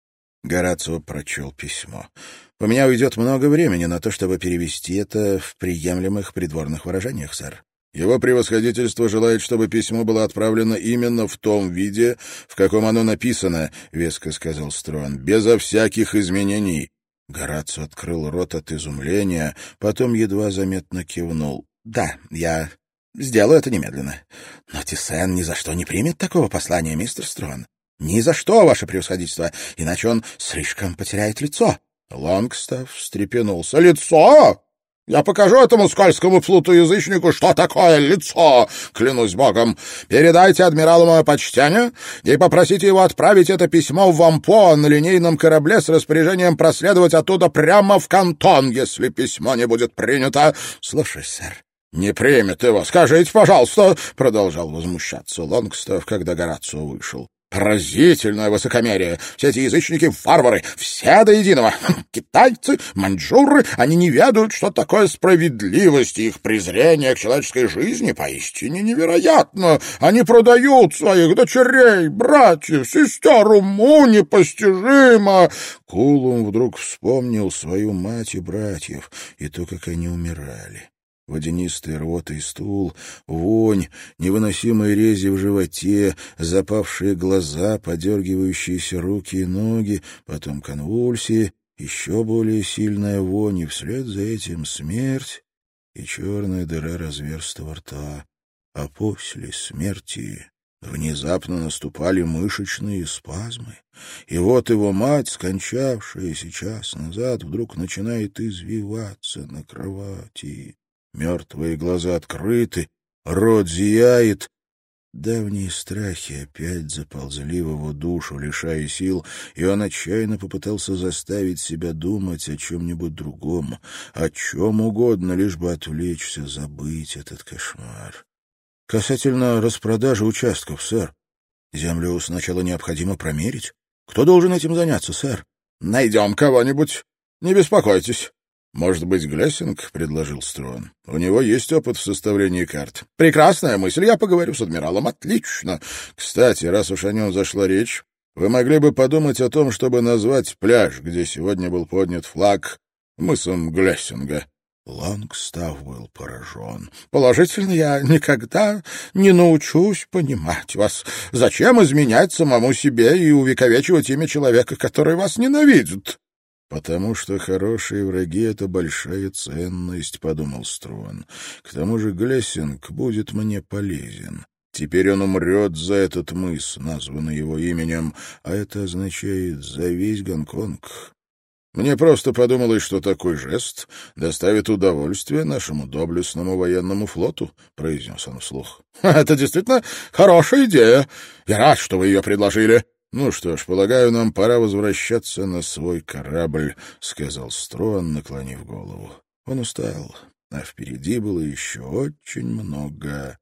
Горацио прочел письмо. «У меня уйдет много времени на то, чтобы перевести это в приемлемых придворных выражениях, сэр». «Его превосходительство желает, чтобы письмо было отправлено именно в том виде, в каком оно написано», — веско сказал Струан, — «безо всяких изменений». Горацио открыл рот от изумления, потом едва заметно кивнул. «Да, я сделаю это немедленно. Но Тисен ни за что не примет такого послания, мистер Струан. Ни за что, ваше превосходительство, иначе он слишком потеряет лицо». Лонгстафф встрепенулся. «Лицо? Я покажу этому скользкому плуту-язычнику, что такое лицо, клянусь богом. Передайте адмиралу мое почтение и попросите его отправить это письмо в Вампо на линейном корабле с распоряжением проследовать оттуда прямо в Кантон, если письмо не будет принято». «Слушай, сэр». «Не примет его. Скажите, пожалуйста», — продолжал возмущаться Лонгстафф, когда Горацио вышел. «Поразительное высокомерие! Все эти язычники — варвары, все до единого. Китайцы, маньчжуры, они не ведают, что такое справедливость, и их презрение к человеческой жизни поистине невероятно. Они продают своих дочерей, братьев, сестер, уму непостижимо». Кулум вдруг вспомнил свою мать и братьев, и то, как они умирали. Водянистые рвота и стул, вонь, невыносимые рези в животе, запавшие глаза, подергивающиеся руки и ноги, потом конвульсии, еще более сильная вонь, и вслед за этим смерть и черная дыра разверстого рта. А после смерти внезапно наступали мышечные спазмы, и вот его мать, скончавшаяся час назад, вдруг начинает извиваться на кровати. Мертвые глаза открыты, рот зияет. Давние страхи опять заползли в его душу, лишая сил, и он отчаянно попытался заставить себя думать о чем-нибудь другом, о чем угодно, лишь бы отвлечься, забыть этот кошмар. Касательно распродажи участков, сэр. Землю сначала необходимо промерить. Кто должен этим заняться, сэр? Найдем кого-нибудь. Не беспокойтесь. «Может быть, Глессинг?» — предложил Струан. «У него есть опыт в составлении карт». «Прекрасная мысль. Я поговорю с адмиралом. Отлично. Кстати, раз уж о нем зашла речь, вы могли бы подумать о том, чтобы назвать пляж, где сегодня был поднят флаг, мысом Глессинга». Лонгстафф был поражен. «Положительно, я никогда не научусь понимать вас. Зачем изменять самому себе и увековечивать имя человека, который вас ненавидит?» «Потому что хорошие враги — это большая ценность», — подумал Струан. «К тому же Глессинг будет мне полезен. Теперь он умрет за этот мыс, названный его именем, а это означает за весь Гонконг. Мне просто подумалось, что такой жест доставит удовольствие нашему доблестному военному флоту», — произнес он вслух. «Это действительно хорошая идея. Я рад, что вы ее предложили». «Ну что ж, полагаю, нам пора возвращаться на свой корабль», — сказал Струан, наклонив голову. Он устал, а впереди было еще очень много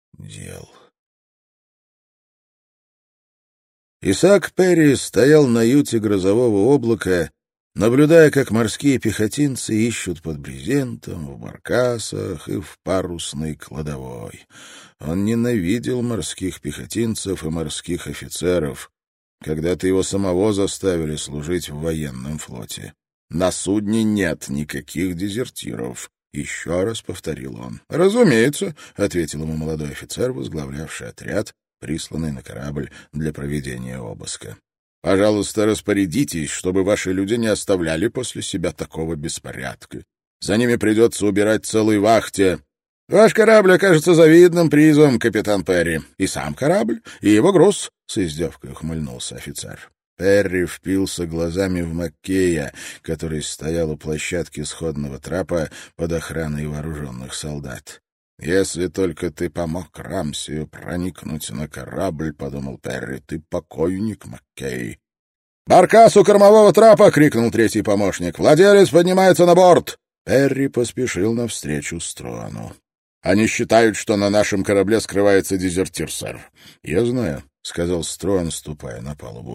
дел. Исаак Перри стоял на юте грозового облака, наблюдая, как морские пехотинцы ищут под брезентом, в баркасах и в парусной кладовой. Он ненавидел морских пехотинцев и морских офицеров. Когда-то его самого заставили служить в военном флоте. «На судне нет никаких дезертиров», — еще раз повторил он. «Разумеется», — ответил ему молодой офицер, возглавлявший отряд, присланный на корабль для проведения обыска. «Пожалуйста, распорядитесь, чтобы ваши люди не оставляли после себя такого беспорядка. За ними придется убирать целой вахте». «Ваш корабль окажется завидным призом, капитан Перри. И сам корабль, и его груз», — с издевкой ухмыльнулся офицер. Перри впился глазами в Маккея, который стоял у площадки сходного трапа под охраной вооруженных солдат. «Если только ты помог Рамсию проникнуть на корабль, — подумал Перри, — ты покойник, Маккей». «Баркас у кормового трапа!» — крикнул третий помощник. «Владелец поднимается на борт!» Перри поспешил навстречу Струану. «Они считают, что на нашем корабле скрывается дезертир, сэр». «Я знаю», — сказал Струан, ступая на палубу.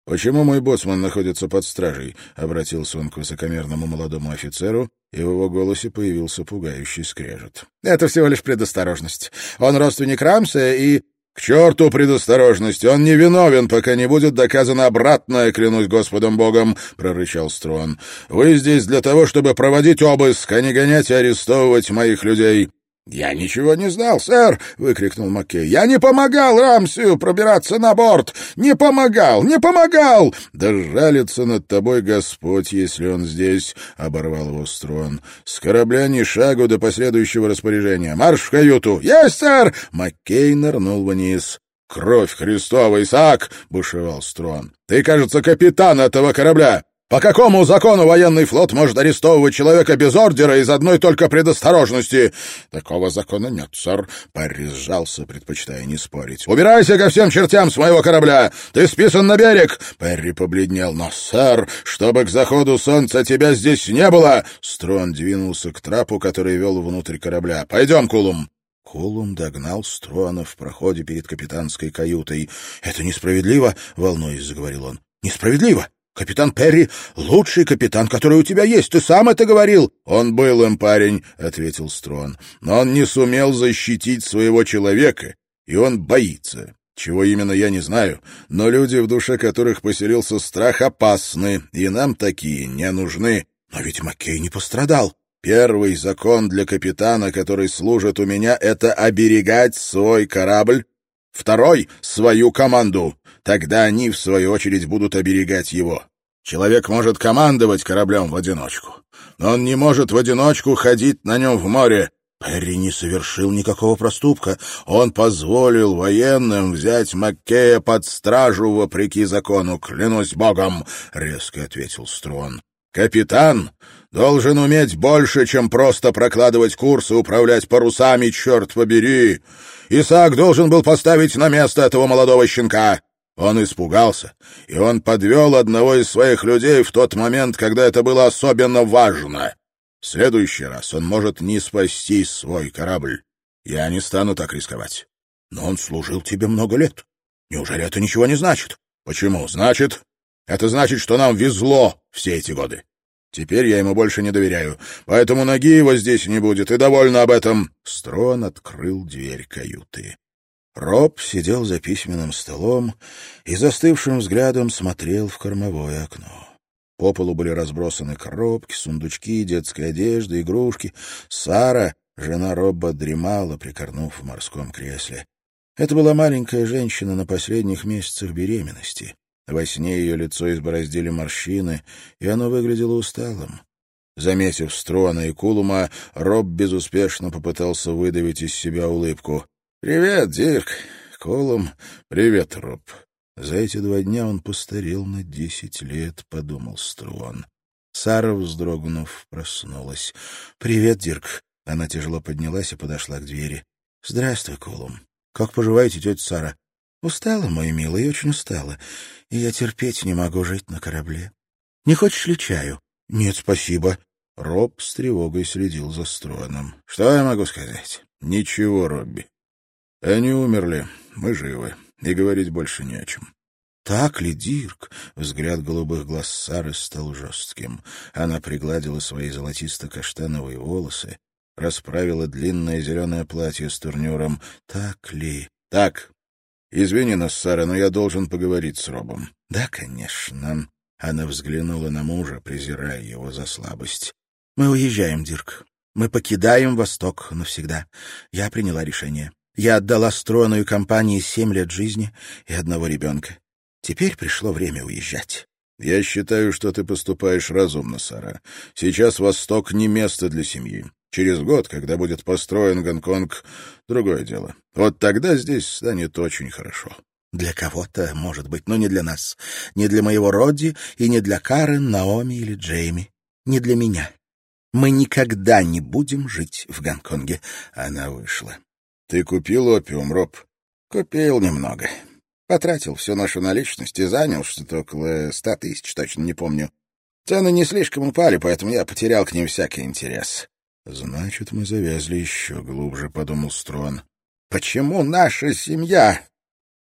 «Почему мой боцман находится под стражей?» — обратился он к высокомерному молодому офицеру, и в его голосе появился пугающий скрежет. «Это всего лишь предосторожность. Он родственник Рамса и...» «К черту предосторожность! Он не виновен, пока не будет доказано обратное, клянусь Господом Богом!» — прорычал Строн. «Вы здесь для того, чтобы проводить обыск, а не гонять и арестовывать моих людей». «Я ничего не знал, сэр!» — выкрикнул Маккей. «Я не помогал Рамсию пробираться на борт! Не помогал! Не помогал!» «Да жалится над тобой Господь, если он здесь!» — оборвал его Строн. «С корабля ни шагу до последующего распоряжения! Марш в каюту!» «Есть, сэр!» Маккей нырнул вниз. «Кровь Христова, Исаак!» — бушевал Строн. «Ты, кажется, капитан этого корабля! По какому закону военный флот может арестовывать человека без ордера из одной только предосторожности?» «Такого закона нет, сэр», — Перри сжался, предпочитая не спорить. «Убирайся ко всем чертям с моего корабля! Ты списан на берег!» Перри побледнел. «Но, сэр, чтобы к заходу солнца тебя здесь не было!» Строн двинулся к трапу, который вел внутрь корабля. «Пойдем, Кулум!» Кулум догнал Строна в проходе перед капитанской каютой. «Это несправедливо!» — волнуясь, заговорил он. «Несправедливо! Капитан Перри — лучший капитан, который у тебя есть. Ты сам это говорил. — Он был им, парень, — ответил Строн. — Но он не сумел защитить своего человека, и он боится. Чего именно, я не знаю, но люди, в душе которых поселился страх, опасны, и нам такие не нужны. Но ведь Маккей не пострадал. Первый закон для капитана, который служит у меня, — это оберегать свой корабль. Второй — свою команду. Тогда они, в свою очередь, будут оберегать его. Человек может командовать кораблем в одиночку, но он не может в одиночку ходить на нем в море. Перри не совершил никакого проступка. Он позволил военным взять Маккея под стражу вопреки закону. «Клянусь Богом!» — резко ответил Строн. «Капитан должен уметь больше, чем просто прокладывать курс и управлять парусами, черт побери! Исаак должен был поставить на место этого молодого щенка. Он испугался, и он подвел одного из своих людей в тот момент, когда это было особенно важно. В следующий раз он может не спасти свой корабль. Я не стану так рисковать. Но он служил тебе много лет. Неужели это ничего не значит? Почему? Значит, это значит, что нам везло все эти годы. Теперь я ему больше не доверяю, поэтому ноги его здесь не будет, и довольно об этом». Строн открыл дверь каюты. Роб сидел за письменным столом и застывшим взглядом смотрел в кормовое окно. По полу были разбросаны коробки, сундучки, детская одежда, игрушки. Сара, жена Робба, дремала, прикорнув в морском кресле. Это была маленькая женщина на последних месяцах беременности. Во сне ее лицо избороздили морщины, и оно выглядело усталым. Заметив Строна и Кулума, Роб безуспешно попытался выдавить из себя улыбку. «Привет, Дирк. Кулум. Привет, Роб». За эти два дня он постарел на десять лет, — подумал Строн. Сара, вздрогнув, проснулась. «Привет, Дирк». Она тяжело поднялась и подошла к двери. «Здравствуй, Кулум. Как поживаете, тетя Сара?» «Устала, мой милый, очень устала, и я терпеть не могу жить на корабле. Не хочешь ли чаю?» «Нет, спасибо». Роб с тревогой следил за Строном. «Что я могу сказать?» «Ничего, Робби. Они умерли, мы живы, и говорить больше не о чем». «Так ли, Дирк?» — взгляд голубых глаз Сары стал жестким. Она пригладила свои золотисто-каштановые волосы, расправила длинное зеленое платье с турнюром. «Так ли?» «Так. Извини нас, Сара, но я должен поговорить с Робом». «Да, конечно». Она взглянула на мужа, презирая его за слабость. «Мы уезжаем, Дирк. Мы покидаем Восток навсегда. Я приняла решение. Я отдала Строну и компании семь лет жизни и одного ребенка. Теперь пришло время уезжать». «Я считаю, что ты поступаешь разумно, Сара. Сейчас Восток не место для семьи. Через год, когда будет построен Гонконг, другое дело. Вот тогда здесь станет очень хорошо». «Для кого-то, может быть, но не для нас. Не для моего Родди и не для Карен, Наоми или Джейми. Не для меня. Мы никогда не будем жить в Гонконге». Она вышла. «Ты купил опиум, Роб?» «Купил немного. Потратил всю нашу наличность и занял что-то около ста тысяч, точно не помню. Цены не слишком упали, поэтому я потерял к ним всякий интерес». «Значит, мы завязли еще глубже», — подумал Строн. «Почему наша семья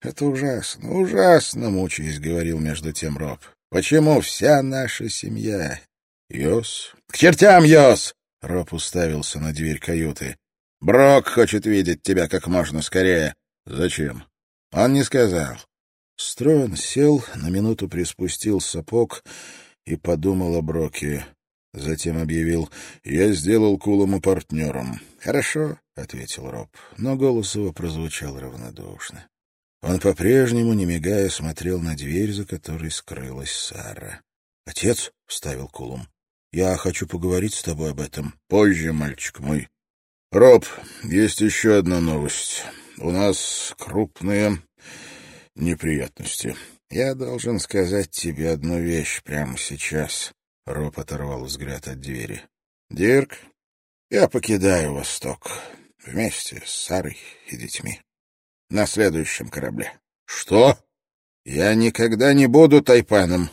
Это ужасно, ужасно, мучаясь, говорил между тем Роб. Почему вся наша семья? Йос? К чертям, Йос! Роб уставился на дверь каюты. Брок хочет видеть тебя как можно скорее. Зачем? Он не сказал. Строн сел, на минуту приспустил сапог и подумал о Броке. Затем объявил: «Я сделал Кулому партнером». «Хорошо», — ответил Роб, но голос его прозвучал равнодушно. Он по-прежнему, не мигая, смотрел на дверь, за которой скрылась Сара. «Отец», — вставил Кулум, — «я хочу поговорить с тобой об этом». «Позже, мальчик мой». «Роб, есть еще одна новость. У нас крупные неприятности. Я должен сказать тебе одну вещь прямо сейчас». Роб оторвал взгляд от двери. «Дирк, я покидаю Восток вместе с Сарой и детьми. На следующем корабле». «Что?» «Я никогда не буду тайпаном.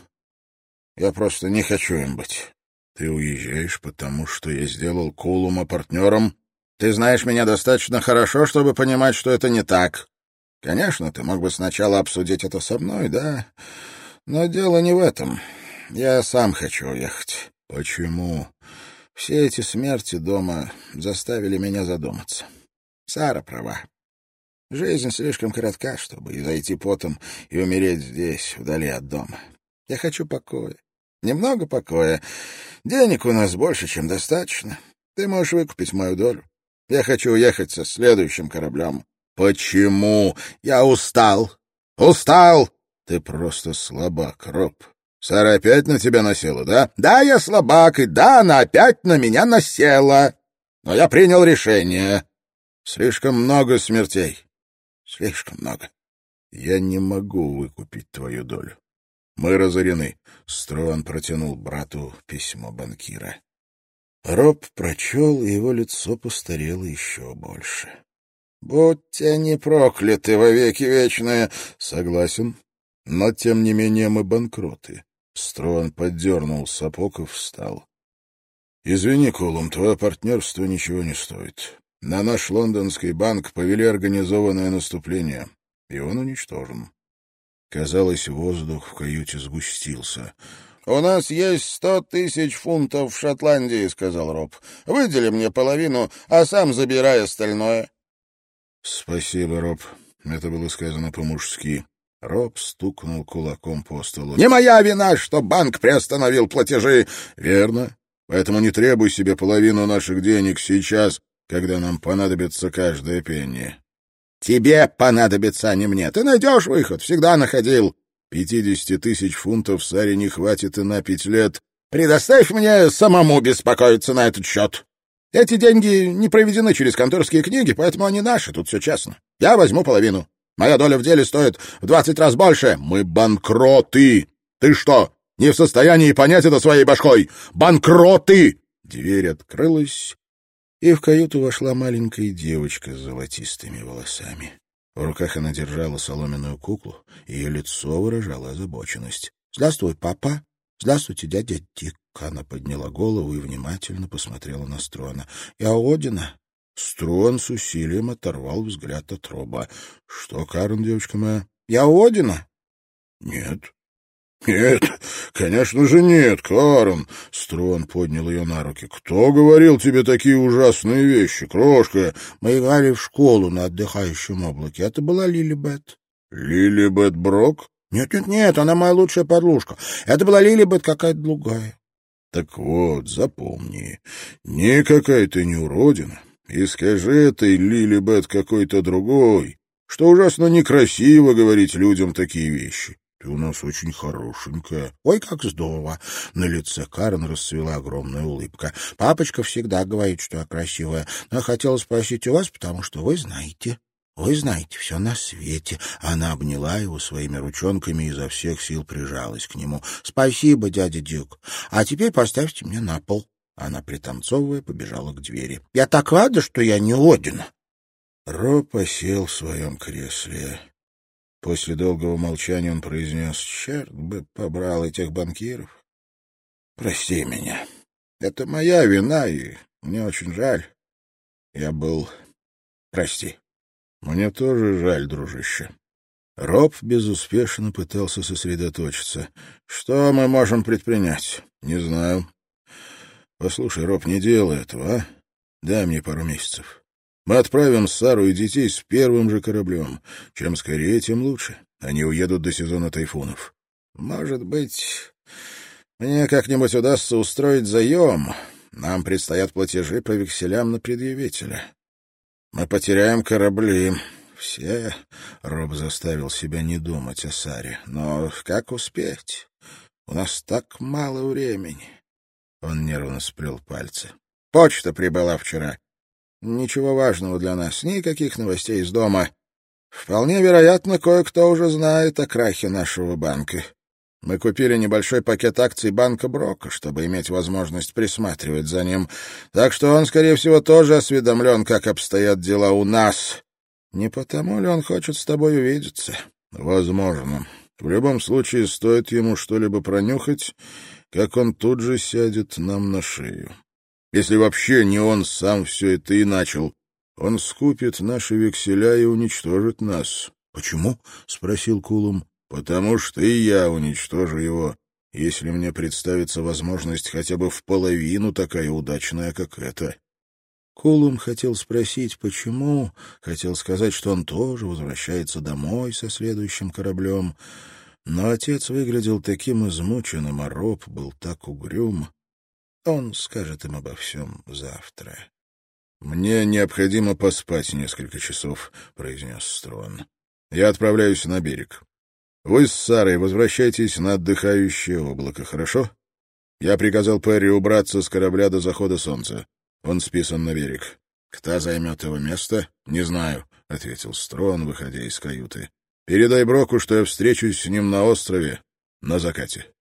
Я просто не хочу им быть». «Ты уезжаешь, потому что я сделал Кулума партнером?» «Ты знаешь меня достаточно хорошо, чтобы понимать, что это не так. Конечно, ты мог бы сначала обсудить это со мной, да? Но дело не в этом. Я сам хочу уехать». «Почему?» «Все эти смерти дома заставили меня задуматься. Сара права. Жизнь слишком коротка, чтобы и зайти потом и умереть здесь, вдали от дома. Я хочу покоя. Немного покоя. Денег у нас больше, чем достаточно. Ты можешь выкупить мою долю. Я хочу уехать со следующим кораблем». «Почему?» «Я устал. Устал!» «Ты просто слабак, Роб. Сара опять на тебя насела, да?» «Да, я слабак, и да, она опять на меня насела. Но я принял решение. Слишком много смертей. Слишком много. Я не могу выкупить твою долю. Мы разорены». Строн протянул брату письмо банкира. Роб прочел, и его лицо постарело еще больше. «Будьте они прокляты во веки вечные!» «Согласен, но тем не менее мы банкроты». Строн поддернул сапог и встал. «Извини, Кулум, твое партнерство ничего не стоит. На наш лондонский банк повели организованное наступление, и он уничтожен». Казалось, воздух в каюте сгустился. «У нас есть сто тысяч фунтов в Шотландии», — сказал Роб. «Выдели мне половину, а сам забирай остальное». «Спасибо, Роб». Это было сказано по-мужски. Роб стукнул кулаком по столу. «Не моя вина, что банк приостановил платежи». «Верно. Поэтому не требуй себе половину наших денег сейчас, когда нам понадобится каждая пенни». «Тебе понадобится, а не мне. Ты найдешь выход, всегда находил». «Пятидесяти тысяч фунтов Саре не хватит и на пять лет». «Предоставь мне самому беспокоиться на этот счет. Эти деньги не проведены через конторские книги, поэтому они наши, тут все честно. Я возьму половину. Моя доля в деле стоит в двадцать раз больше». «Мы банкроты! Ты что, не в состоянии понять это своей башкой? Банкроты!» Дверь открылась, и в каюту вошла маленькая девочка с золотистыми волосами. В руках она держала соломенную куклу, ее лицо выражало озабоченность. «Здравствуй, папа. Здравствуйте, дядя Дик». Она подняла голову и внимательно посмотрела на Строна. «Я Одина». Строн с усилием оторвал взгляд от Роба. «Что, Карен, девочка моя?» «Я Одина». «Нет». «Нет, конечно же нет, Карен!» Строн поднял ее на руки. «Кто говорил тебе такие ужасные вещи, крошка?» «Мы играли в школу на отдыхающем облаке. Это была Лилибет». «Лилибет Брок?» «Нет-нет-нет, она моя лучшая подружка. Это была Лилибет какая-то другая». «Так вот, запомни, никакая ты не уродина. И скажи этой Лилибет какой-то другой, что ужасно некрасиво говорить людям такие вещи. Ты у нас очень хорошенькая». «Ой, как здорово!» На лице Карен расцвела огромная улыбка. «Папочка всегда говорит, что я красивая. Но я хотела спросить у вас, потому что вы знаете. Вы знаете все на свете». Она обняла его своими ручонками и изо всех сил прижалась к нему. «Спасибо, дядя Дюк. А теперь поставьте меня на пол». Она, пританцовывая, побежала к двери. «Я так рада, что я не Одина». Роб осел в своем кресле. После долгого молчания он произнес: «Черт бы побрал этих банкиров. Прости меня. Это моя вина, и мне очень жаль. Я был... Прости». «Мне тоже жаль, дружище. Роб безуспешно пытался сосредоточиться. «Что мы можем предпринять?» «Не знаю». «Послушай, Роб, не делай этого, а? Дай мне пару месяцев. Мы отправим Сару и детей с первым же кораблем. Чем скорее, тем лучше. Они уедут до сезона тайфунов». «Может быть, мне как-нибудь удастся устроить заем. Нам предстоят платежи по векселям на предъявителя. Мы потеряем корабли. Все...» Роб заставил себя не думать о Саре. «Но как успеть? У нас так мало времени». Он нервно сплел пальцы. «Почта прибыла вчера. Ничего важного для нас, никаких новостей из дома. Вполне вероятно, кое-кто уже знает о крахе нашего банка. Мы купили небольшой пакет акций банка Брока, чтобы иметь возможность присматривать за ним. Так что он, скорее всего, тоже осведомлен, как обстоят дела у нас. Не потому ли он хочет с тобой увидеться?» «Возможно. В любом случае, стоит ему что-либо пронюхать, как он тут же сядет нам на шею. Если вообще не он сам все это и начал, он скупит наши векселя и уничтожит нас». «Почему?» — спросил Кулум. «Потому что и я уничтожу его, если мне представится возможность хотя бы в половину такая удачная, как эта». Кулум хотел спросить, почему, хотел сказать, что он тоже возвращается домой со следующим кораблем, но отец выглядел таким измученным, а Роб был так угрюм. Он скажет им обо всем завтра. «Мне необходимо поспать несколько часов», — произнес Строн. «Я отправляюсь на берег. Вы с Сарой возвращайтесь на отдыхающее облако, хорошо? Я приказал Перри убраться с корабля до захода солнца. Он списан на берег. Кто займет его место? Не знаю», — ответил Строн, выходя из каюты. «Передай Броку, что я встречусь с ним на острове на закате».